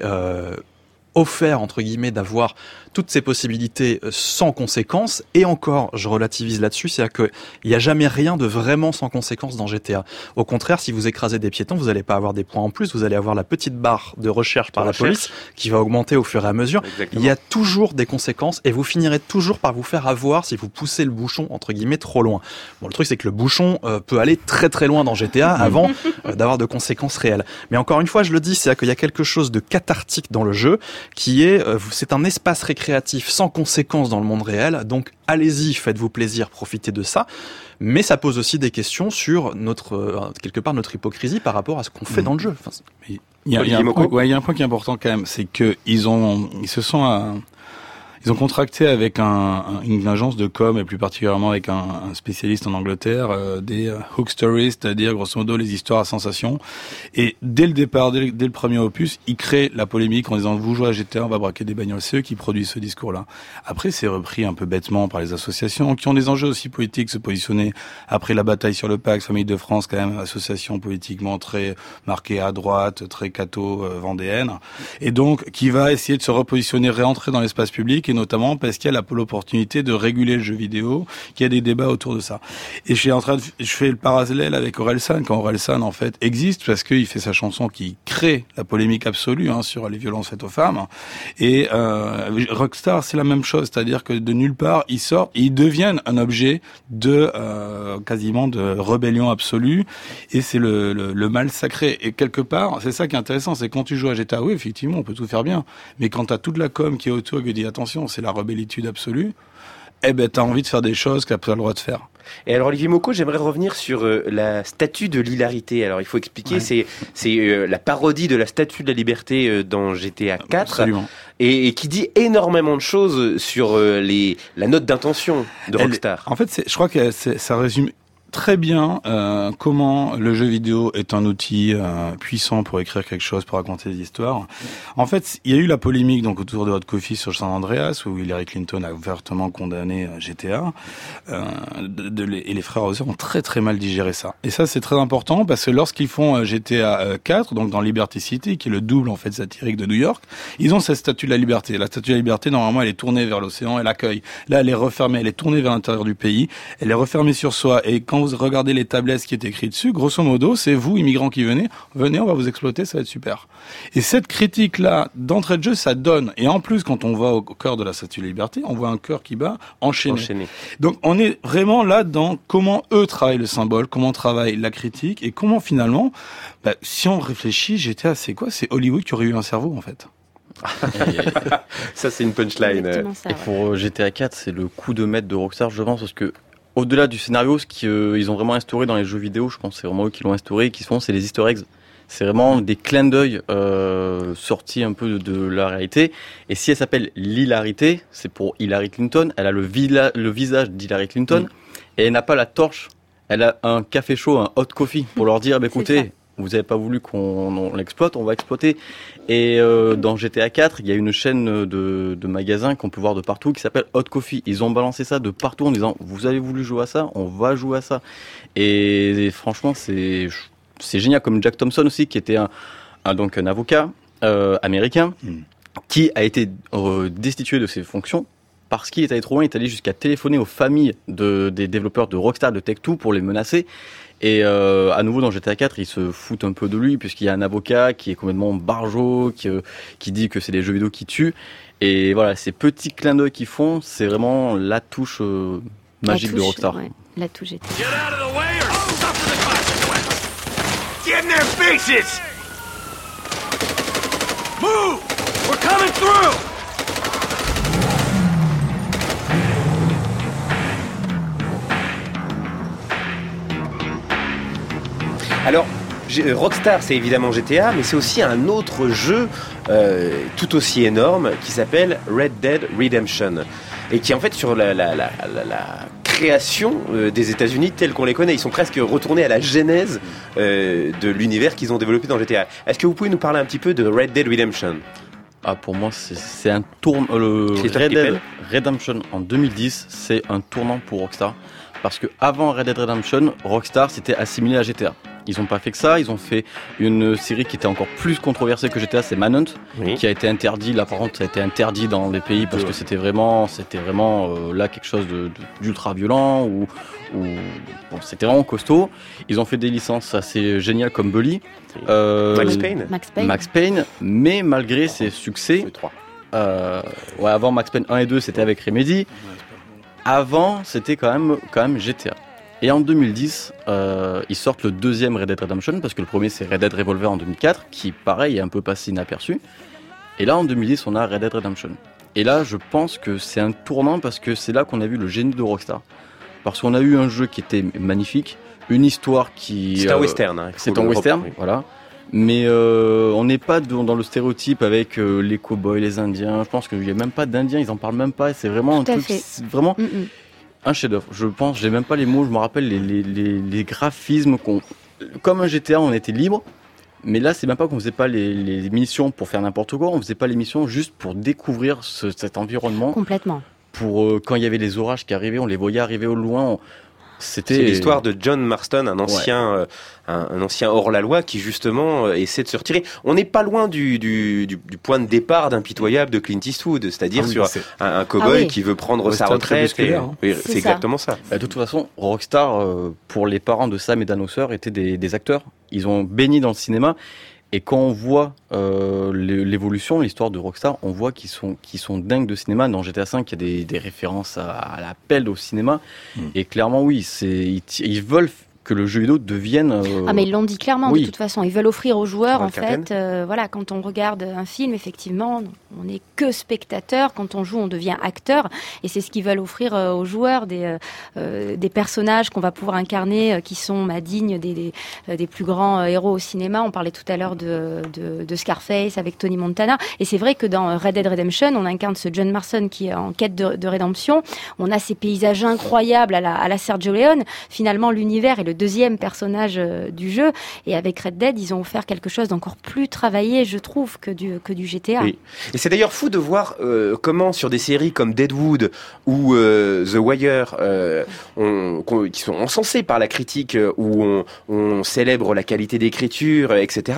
offert, entre guillemets, d'avoir toutes ces possibilités sans conséquences. Et encore, je relativise là-dessus, c'est-à-dire qu'il n'y a jamais rien de vraiment sans conséquences dans GTA. Au contraire, si vous écrasez des piétons, vous n'allez pas avoir des points en plus, vous allez avoir la petite barre de recherche par la police qui va augmenter au fur et à mesure. Exactement. Il y a toujours des conséquences et vous finirez toujours par vous faire avoir si vous poussez le bouchon, entre guillemets, trop loin. Bon, le truc, c'est que le bouchon peut aller très très loin dans GTA avant d'avoir de conséquences réelles. Mais encore une fois, je le dis, c'est-à-dire qu'il y a quelque chose de cathartique dans le jeu qui est, c'est un espace récréatif sans conséquences dans le monde réel, donc allez-y, faites-vous plaisir, profitez de ça, mais ça pose aussi des questions sur quelque part notre hypocrisie par rapport à ce qu'on fait dans le jeu. Enfin, il y a un point qui est important quand même, c'est que ils ont contracté avec une agence de com et plus particulièrement avec un spécialiste en Angleterre, des hook stories, c'est-à-dire grosso modo les histoires à sensation. Et dès le départ, dès le premier opus, ils créent la polémique en disant vous jouez à GTA, on va braquer des bagnoles. C'est eux qui produisent ce discours-là. Après, c'est repris un peu bêtement par les associations qui ont des enjeux aussi politiques, se positionner après la bataille sur le Pax, Famille de France, quand même, association politiquement très marquée à droite, très catho, vendéenne. Et donc, qui va essayer de se repositionner, réentrer dans l'espace public, et notamment parce qu'il y a l'opportunité de réguler le jeu vidéo, qu'il y a des débats autour de ça. Et je fais le parallèle avec Orelsan, quand Orelsan en fait existe parce qu'il fait sa chanson qui crée la polémique absolue sur les violences faites aux femmes. Et Rockstar, c'est la même chose, c'est-à-dire que de nulle part ils sortent, et ils deviennent un objet de quasiment de rébellion absolue, et c'est le mal sacré. Et quelque part, c'est ça qui est intéressant, c'est quand tu joues à GTA, oui effectivement on peut tout faire bien, mais quand t'as toute la com qui est autour et qui dit attention, c'est la rebellitude absolue, t'as envie de faire des choses que t'as pas le droit de faire. Et alors Olivier Mocco, j'aimerais revenir sur la statue de l'hilarité. Alors il faut expliquer, c'est la parodie de la statue de la liberté dans GTA 4. Absolument. Et qui dit énormément de choses sur la note d'intention de Rockstar. En fait, je crois que ça résume très bien comment le jeu vidéo est un outil puissant pour écrire quelque chose, pour raconter des histoires. En fait, il y a eu la polémique donc autour de Hot Coffee sur San Andreas, où Hillary Clinton a ouvertement condamné GTA, et les frères Hauser ont très très mal digéré ça. Et ça, c'est très important parce que lorsqu'ils font GTA 4, donc dans Liberty City, qui est le double en fait satirique de New York, ils ont cette statue de la liberté. La statue de la liberté, normalement, elle est tournée vers l'océan, elle accueille. Là, elle est refermée, elle est tournée vers l'intérieur du pays, elle est refermée sur soi. Et quand vous regardez les tablettes qui est écrit dessus, grosso modo, c'est vous, immigrants qui venez, on va vous exploiter, ça va être super. Et cette critique-là, d'entrée de jeu, ça donne. Et en plus, quand on va au cœur de la statue de la liberté, on voit un cœur qui bat enchaîné. Donc, on est vraiment là dans comment eux travaillent le symbole, comment travaille la critique, et comment finalement, si on réfléchit, GTA, c'est quoi? C'est Hollywood qui aurait eu un cerveau, en fait. Ça, c'est une punchline. Et pour GTA 4, c'est le coup de maître de Rockstar, je pense, parce que au-delà du scénario, ce qu'ils ont vraiment instauré dans les jeux vidéo, je pense que c'est vraiment eux qui l'ont instauré, qui se font, c'est les easter eggs. C'est vraiment des clins d'œil sortis un peu de la réalité. Et si elle s'appelle l'hilarité, c'est pour Hillary Clinton. Elle a le visage d'Hillary Clinton et elle n'a pas la torche. Elle a un café chaud, un hot coffee pour leur dire, écoutez, vous n'avez pas voulu qu'on l'exploite, on va exploiter. Et dans GTA 4, il y a une chaîne de magasins qu'on peut voir de partout qui s'appelle Hot Coffee. Ils ont balancé ça de partout en disant, vous avez voulu jouer à ça, on va jouer à ça. Et franchement, c'est génial, comme Jack Thompson aussi, qui était un avocat américain, qui a été destitué de ses fonctions parce qu'il est allé trop loin. Il est allé jusqu'à téléphoner aux familles des développeurs de Rockstar, de Take-Two, pour les menacer. Et à nouveau dans GTA 4, ils se foutent un peu de lui, puisqu'il y a un avocat qui est complètement barjot, qui dit que c'est les jeux vidéo qui tuent. Et voilà, ces petits clins d'œil qu'ils font, c'est vraiment la touche magique de Rockstar. Ouais, la touche GTA. Get out of the way or suffer the consequences! Get in their faces! Move! We're coming through! Alors, Rockstar, c'est évidemment GTA, mais c'est aussi un autre jeu tout aussi énorme qui s'appelle Red Dead Redemption, et qui est en fait sur la création des États-Unis tels qu'on les connaît. Ils sont presque retournés à la genèse de l'univers qu'ils ont développé dans GTA. Est-ce que vous pouvez nous parler un petit peu de Red Dead Redemption? Pour moi, c'est un tournant. Le Red Dead Redemption en 2010, c'est un tournant pour Rockstar. Parce que avant Red Dead Redemption, Rockstar s'était assimilé à GTA. Ils n'ont pas fait que ça, ils ont fait une série qui était encore plus controversée que GTA, c'est Manhunt, qui a été interdit. Là, par contre, ça a été interdit dans les pays parce que c'était vraiment là quelque chose d'ultra violent ou bon, c'était vraiment costaud. Ils ont fait des licences assez géniales comme Bully, Max Payne, mais malgré ses succès, avant Max Payne 1 et 2, c'était avec Remedy. Avant, c'était quand même GTA. Et en 2010, ils sortent le deuxième Red Dead Redemption, parce que le premier c'est Red Dead Revolver en 2004, qui pareil est un peu passé inaperçu. Et là en 2010, on a Red Dead Redemption. Et là, je pense que c'est un tournant, parce que c'est là qu'on a vu le génie de Rockstar. Parce qu'on a eu un jeu qui était magnifique, une histoire qui... C'est un western. C'est un western, voilà. Mais on n'est pas dans le stéréotype avec les cow-boys, les Indiens. Je pense qu'il n'y a même pas d'Indiens, ils en parlent même pas. C'est vraiment un truc, c'est vraiment un chef-d'œuvre. Je pense, j'ai même pas les mots. Je me rappelle les graphismes comme un GTA, on était libre. Mais là, c'est même pas qu'on faisait pas les missions pour faire n'importe quoi. On faisait pas les missions juste pour découvrir cet environnement. Complètement. Pour quand il y avait les orages qui arrivaient, on les voyait arriver au loin. C'est l'histoire de John Marston, un ancien hors-la-loi qui justement essaie de se retirer. On n'est pas loin du point de départ d'impitoyable de Clint Eastwood, c'est-à-dire sur un cow-boy qui veut prendre sa retraite. C'est exactement ça. De toute façon, Rockstar, pour les parents de Sam et Dan Hauser, étaient des acteurs. Ils ont baigné dans le cinéma. Et quand on voit l'évolution, l'histoire de Rockstar, on voit qu'ils sont dingues de cinéma. Dans GTA V, il y a des références à l'appel au cinéma. Et clairement, oui, ils veulent que le jeu vidéo devienne... mais ils l'ont dit clairement, oui. de toute façon. Ils veulent offrir aux joueurs, en Captain. fait, voilà, quand on regarde un film, effectivement, on n'est que spectateur. Quand on joue, on devient acteur. Et c'est ce qu'ils veulent offrir aux joueurs, des personnages qu'on va pouvoir incarner, qui sont dignes des plus grands héros au cinéma. On parlait tout à l'heure de Scarface avec Tony Montana. Et c'est vrai que dans Red Dead Redemption, on incarne ce John Marston qui est en quête de rédemption. On a ces paysages incroyables à la Sergio Leone. Finalement, l'univers est le deuxième personnage du jeu, et avec Red Dead, ils ont offert quelque chose d'encore plus travaillé, je trouve, que du GTA. Oui. Et c'est d'ailleurs fou de voir comment sur des séries comme Deadwood ou The Wire, qui sont encensées par la critique, où on célèbre la qualité d'écriture, etc.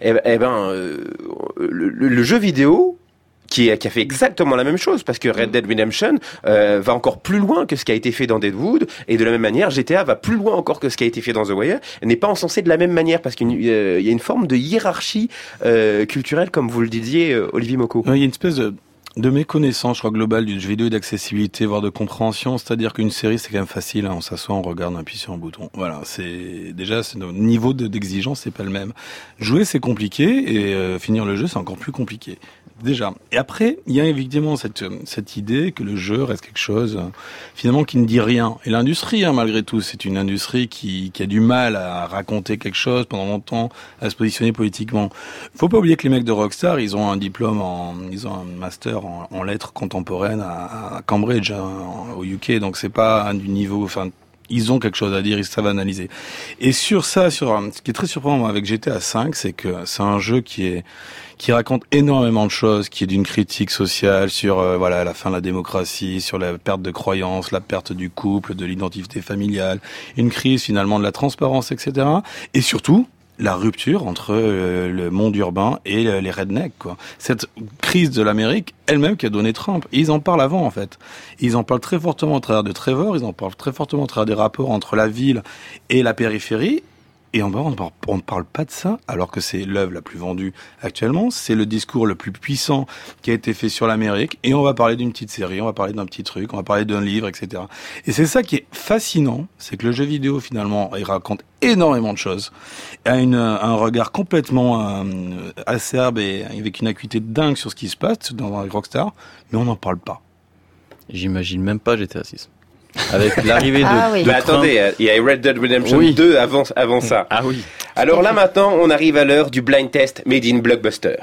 Le jeu vidéo qui a fait exactement la même chose, parce que Red Dead Redemption va encore plus loin que ce qui a été fait dans Deadwood, et de la même manière, GTA va plus loin encore que ce qui a été fait dans The Wire, n'est pas encensé de la même manière, parce qu'il y a une forme de hiérarchie culturelle, comme vous le disiez, Olivier Mocco. Il y a une espèce de méconnaissance, je crois, globale du jeu vidéo, d'accessibilité, voire de compréhension. C'est-à-dire qu'une série, c'est quand même facile, on s'assoit, on regarde, on appuie sur un bouton. Voilà, c'est notre niveau d'exigence, c'est pas le même. Jouer, c'est compliqué, et finir le jeu, c'est encore plus compliqué. Déjà. Et après, il y a évidemment cette idée que le jeu reste quelque chose, finalement, qui ne dit rien. Et l'industrie, malgré tout, c'est une industrie qui a du mal à raconter quelque chose pendant longtemps, à se positionner politiquement. Faut pas oublier que les mecs de Rockstar, ils ont un diplôme ils ont un master en lettres contemporaines à Cambridge, au UK, donc c'est pas du niveau, ils ont quelque chose à dire, ils savent analyser. Et sur ce qui est très surprenant avec GTA 5, c'est que c'est un jeu qui raconte énormément de choses, qui est d'une critique sociale sur la fin de la démocratie, sur la perte de croyances, la perte du couple, de l'identité familiale, une crise finalement de la transparence, etc. Et surtout, la rupture entre le monde urbain et les rednecks, quoi. Cette crise de l'Amérique elle-même qui a donné Trump. Et ils en parlent avant, en fait. Ils en parlent très fortement au travers de Trevor, ils en parlent très fortement au travers des rapports entre la ville et la périphérie. Et on ne parle pas de ça, alors que c'est l'œuvre la plus vendue actuellement. C'est le discours le plus puissant qui a été fait sur l'Amérique. Et on va parler d'une petite série, on va parler d'un petit truc, on va parler d'un livre, etc. Et c'est ça qui est fascinant, c'est que le jeu vidéo, finalement, il raconte énormément de choses. Il a un regard complètement acerbe et avec une acuité dingue sur ce qui se passe dans un Rockstar, mais on n'en parle pas. J'imagine même pas GTA 6. Avec l'arrivée de Mais attendez, il y a Red Dead Redemption 2 avant ça. Ah oui. Alors là maintenant, on arrive à l'heure du blind test made in Blockbuster.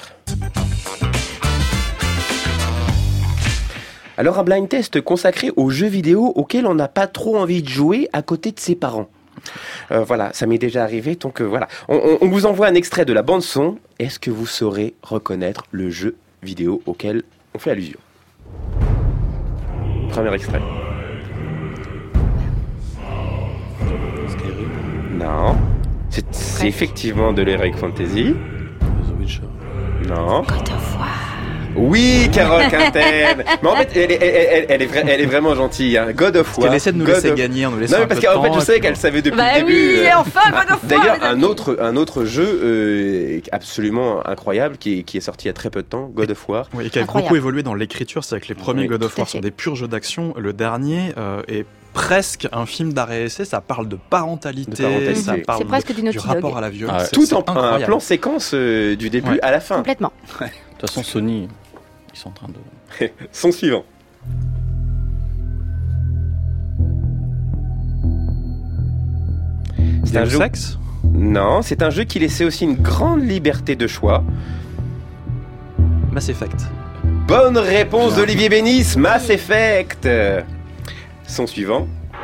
Alors un blind test consacré aux jeux vidéo auxquels on n'a pas trop envie de jouer à côté de ses parents. Voilà, ça m'est déjà arrivé, donc voilà. On vous envoie un extrait de la bande son. Est-ce que vous saurez reconnaître le jeu vidéo auquel on fait allusion? Premier extrait. Non. C'est effectivement de l'Heroic Fantasy. Non. God of War. Oui, Carole Quinten. Mais en fait, elle est vraiment gentille. Hein. God of War. Elle essaie de nous laisser gagner, on nous laisse un peu de temps. Non, mais parce qu'en fait, je sais qu'elle savait depuis le début. Oui, enfin, God of War. D'ailleurs, un autre jeu absolument incroyable qui est sorti il y a très peu de temps, God of War. Oui, et qui a beaucoup évolué dans l'écriture. C'est-à-dire que les premiers God of War sont des purs jeux d'action. Le dernier est presque un film d'arrêt essai, ça parle de parentalité, ça parle du rapport à la violence. Tout en un plan séquence du début à la fin. Complètement. Ouais. De toute façon, Sony, ils sont en train de... Son suivant. C'est un jeu sexe ? Non, c'est un jeu qui laissait aussi une grande liberté de choix. Mass Effect. Bonne réponse d'Olivier Bénis, Mass Effect. Son suivant.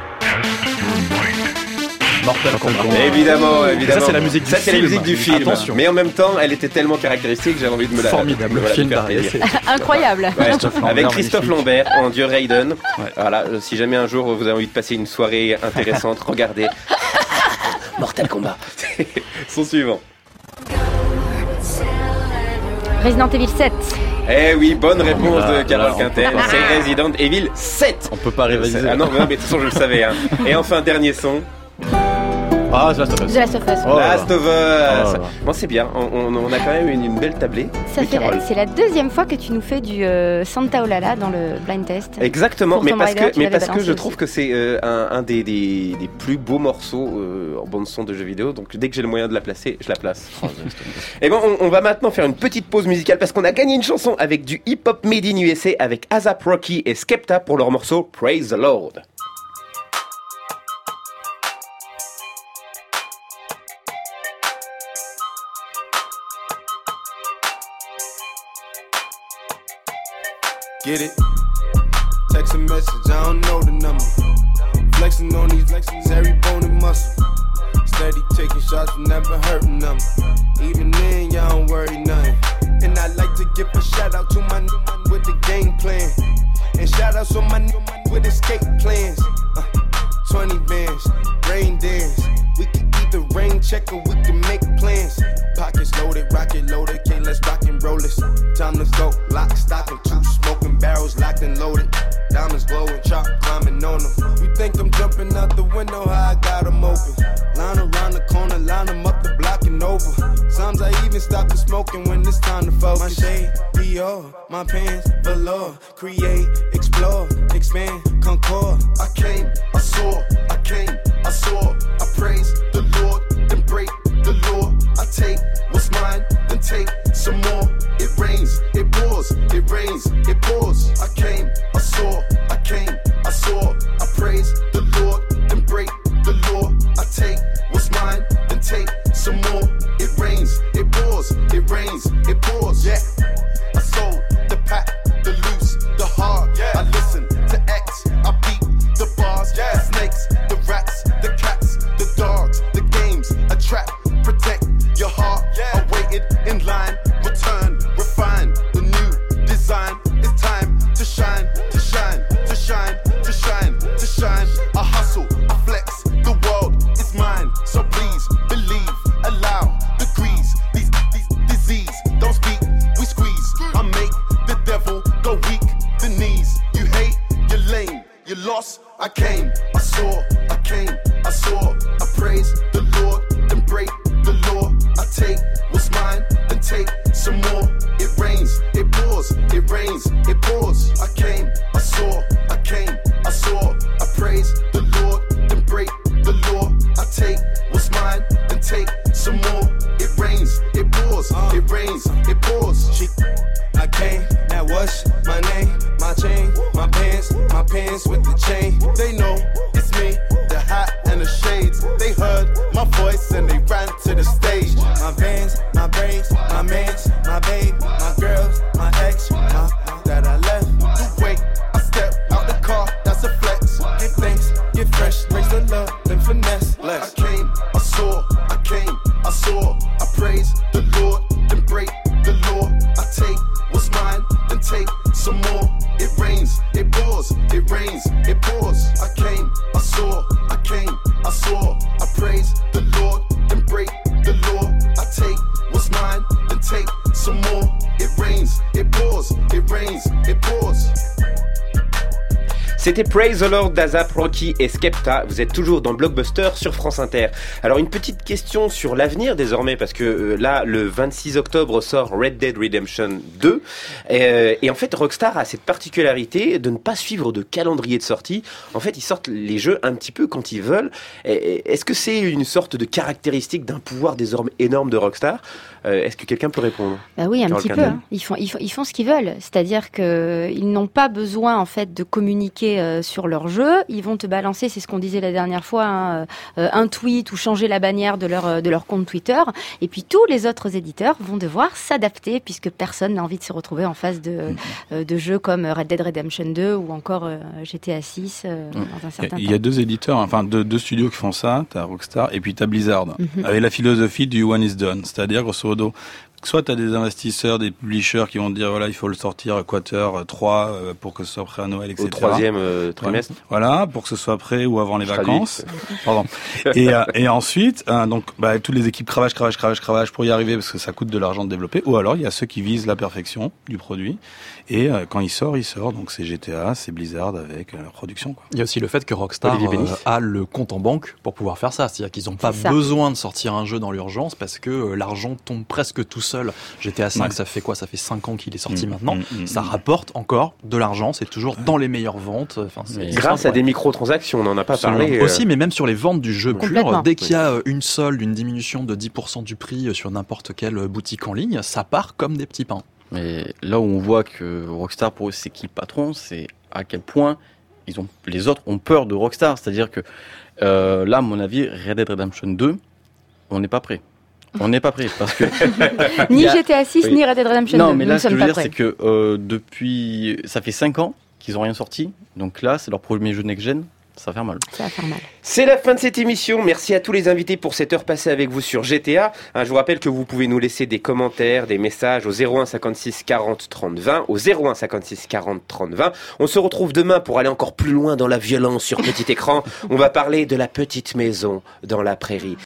Mortal Kombat. Évidemment. Ça, c'est la musique du film. Ça, c'est la musique du film. Attention. Mais en même temps, elle était tellement caractéristique que j'avais envie de me la... Formidable film d'arrêt. Incroyable. Ouais, avec Christophe Lambert en dieu Raiden. Ouais. Voilà, si jamais un jour vous avez envie de passer une soirée intéressante, regardez. Mortal Kombat. Son suivant. Resident Evil 7. Eh oui, bonne réponse de Carole Quinten. C'est Resident Evil 7. On peut pas réviser. Ah non, mais de toute façon, je le savais. Hein. Et enfin, dernier son. Ah, The Last of Us. The Last of Us. Oh là là. Last of Us. là là. Bon, c'est bien. On a quand même une belle tablée. C'est la deuxième fois que tu nous fais du Santa Olala dans le blind test. Exactement, Pour mais Tomb parce Raider, tu que l'avais je balancé trouve aussi. que c'est un des plus beaux morceaux en bande son de jeux vidéo. Donc dès que j'ai le moyen de la placer, je la place. Et bon, on va maintenant faire une petite pause musicale parce qu'on a gagné une chanson avec du hip-hop made in USA avec A$AP Rocky et Skepta pour leur morceau Praise the Lord. Get it? Text a message, I don't know the number. Flexing on these flexings, every bone and muscle. Steady taking shots, but never hurting them. Even then, y'all don't worry nothing. And I like to give a shout out to my new man with the game plan. And shout outs on my new man with escape plans. 20 bands, rain dance. We can either rain check or we can make plans. Pockets loaded, rocket loaded, okay, let's rock and roll this. Time to go, lock, stock, and two smoking barrels locked and loaded. Diamonds glowing, chalk climbing on them. You think I'm jumping out the window, how I got them open. Line around the corner, line them up the block and over. Sometimes I even stop the smoking when it's time to focus. My shade, Dior, my pants, velour. Create, explore, expand, concord. I came, I saw, I came, I saw. I praise the Lord, then break the law. I take what's mine, then take some more. It rains, it pours, it rains, it pours. I came, I saw, I came, I saw. I praise the Lord, then break the law. I take what's mine, then take some more. It rains, it pours, it rains, it pours. Yeah, I sold the pack, the loose, the hard. Yeah, I listen to X, I beat the bars. Yeah, the snakes, the rats, the cats, the dogs, the games, a trap, protect your heart. Yeah, I waited in line, return, refine the new design. It's time to shine, to shine, to shine, to shine, to shine. I hustle, I flex, the world is mine. So please believe, allow degrees. These disease don't speak, we squeeze. I make the devil go weak, the knees. You hate, you're lame, you're lost. I came, I saw, I came, I saw. I praise the Lord, then break the law. I take what's mine, then take some more. It rains, it pours, it rains, it pours. I came, I saw, I came, I saw. I praise the Lord, then break the law. I take what's mine, then take some more. It rains, it pours, it rains, it pours. I came, now what's my name? My chain, my pants with the chain. They know it's me, the hat and the shades. They heard my voice and they ran to the stage. My vans, my braids, my mans, my babe, my girls, my ex, that I left. You wait, I step out the car, that's a flex. Give thanks, get fresh, raise the love, then finesse. I came, I saw, I came, I saw. I praise the Lord, then break the law. I take what's mine, then take some more. It rains, it pours, it rains, it pours. I came, I saw, I came, I saw. I praise the Lord, then break the law. I take what's mine, then take some more. It rains, it pours, it rains, it pours. C'était Praise the Lord d'A$AP Rocky et Skepta. Vous êtes toujours dans Blockbuster sur France Inter. Alors une petite question sur l'avenir désormais parce que là le 26 octobre sort Red Dead Redemption 2 et en fait Rockstar a cette particularité de ne pas suivre de calendrier de sortie. En fait ils sortent les jeux un petit peu quand ils veulent. Est-ce que c'est une sorte de caractéristique d'un pouvoir désormais énorme de Rockstar? Est-ce que quelqu'un peut répondre? Bah oui, un petit peu. Hein. Ils font ce qu'ils veulent. C'est-à-dire que ils n'ont pas besoin en fait de communiquer sur leur jeu. Ils vont te balancer, c'est ce qu'on disait la dernière fois, un tweet ou changer la bannière de leur compte Twitter. Et puis tous les autres éditeurs vont devoir s'adapter puisque personne n'a envie de se retrouver en face de jeux comme Red Dead Redemption 2 ou encore GTA 6 dans un certain temps. Il y a deux éditeurs, enfin deux studios qui font ça. T'as Rockstar et puis t'as Blizzard avec la philosophie du one is done, c'est-à-dire grosso modo soit tu as des investisseurs, des publishers qui vont te dire voilà, il faut le sortir Quarter 3 pour que ce soit prêt à Noël, etc. Au troisième trimestre. Voilà, pour que ce soit prêt ou avant les vacances. Pardon. Et ensuite, donc toutes les équipes cravache pour y arriver parce que ça coûte de l'argent de développer. Ou alors il y a ceux qui visent la perfection du produit. Et quand il sort. Donc c'est GTA, c'est Blizzard avec la production, quoi. Il y a aussi le fait que Rockstar a le compte en banque pour pouvoir faire ça. C'est-à-dire qu'ils n'ont pas besoin de sortir un jeu dans l'urgence parce que l'argent tombe presque tout seul. GTA 5, ça fait quoi? Ça fait 5 ans qu'il est sorti maintenant. Ça rapporte encore de l'argent. C'est toujours dans les meilleures ventes. Enfin, grâce à des microtransactions, on n'en a pas parlé. Aussi, mais même sur les ventes du jeu pur, dès qu'il y a une solde, une diminution de 10% du prix sur n'importe quelle boutique en ligne, ça part comme des petits pains. Mais là où on voit que Rockstar, pour eux, c'est qui le patron, c'est à quel point les autres ont peur de Rockstar. C'est-à-dire que là, à mon avis, Red Dead Redemption 2, on n'est pas prêt. On n'est pas prêt parce que ni GTA 6 ni Red Dead Redemption 2. Non, mais là, ce que je veux dire, c'est que depuis, ça fait 5 ans qu'ils n'ont rien sorti. Donc là, c'est leur premier jeu next-gen. Ça va faire mal. Ça va faire mal. C'est la fin de cette émission. Merci à tous les invités pour cette heure passée avec vous sur GTA. Je vous rappelle que vous pouvez nous laisser des commentaires, des messages au 01 56 40 30 20, au 01 56 40 30 20. On se retrouve demain pour aller encore plus loin dans la violence sur petit écran. On va parler de la petite maison dans la prairie.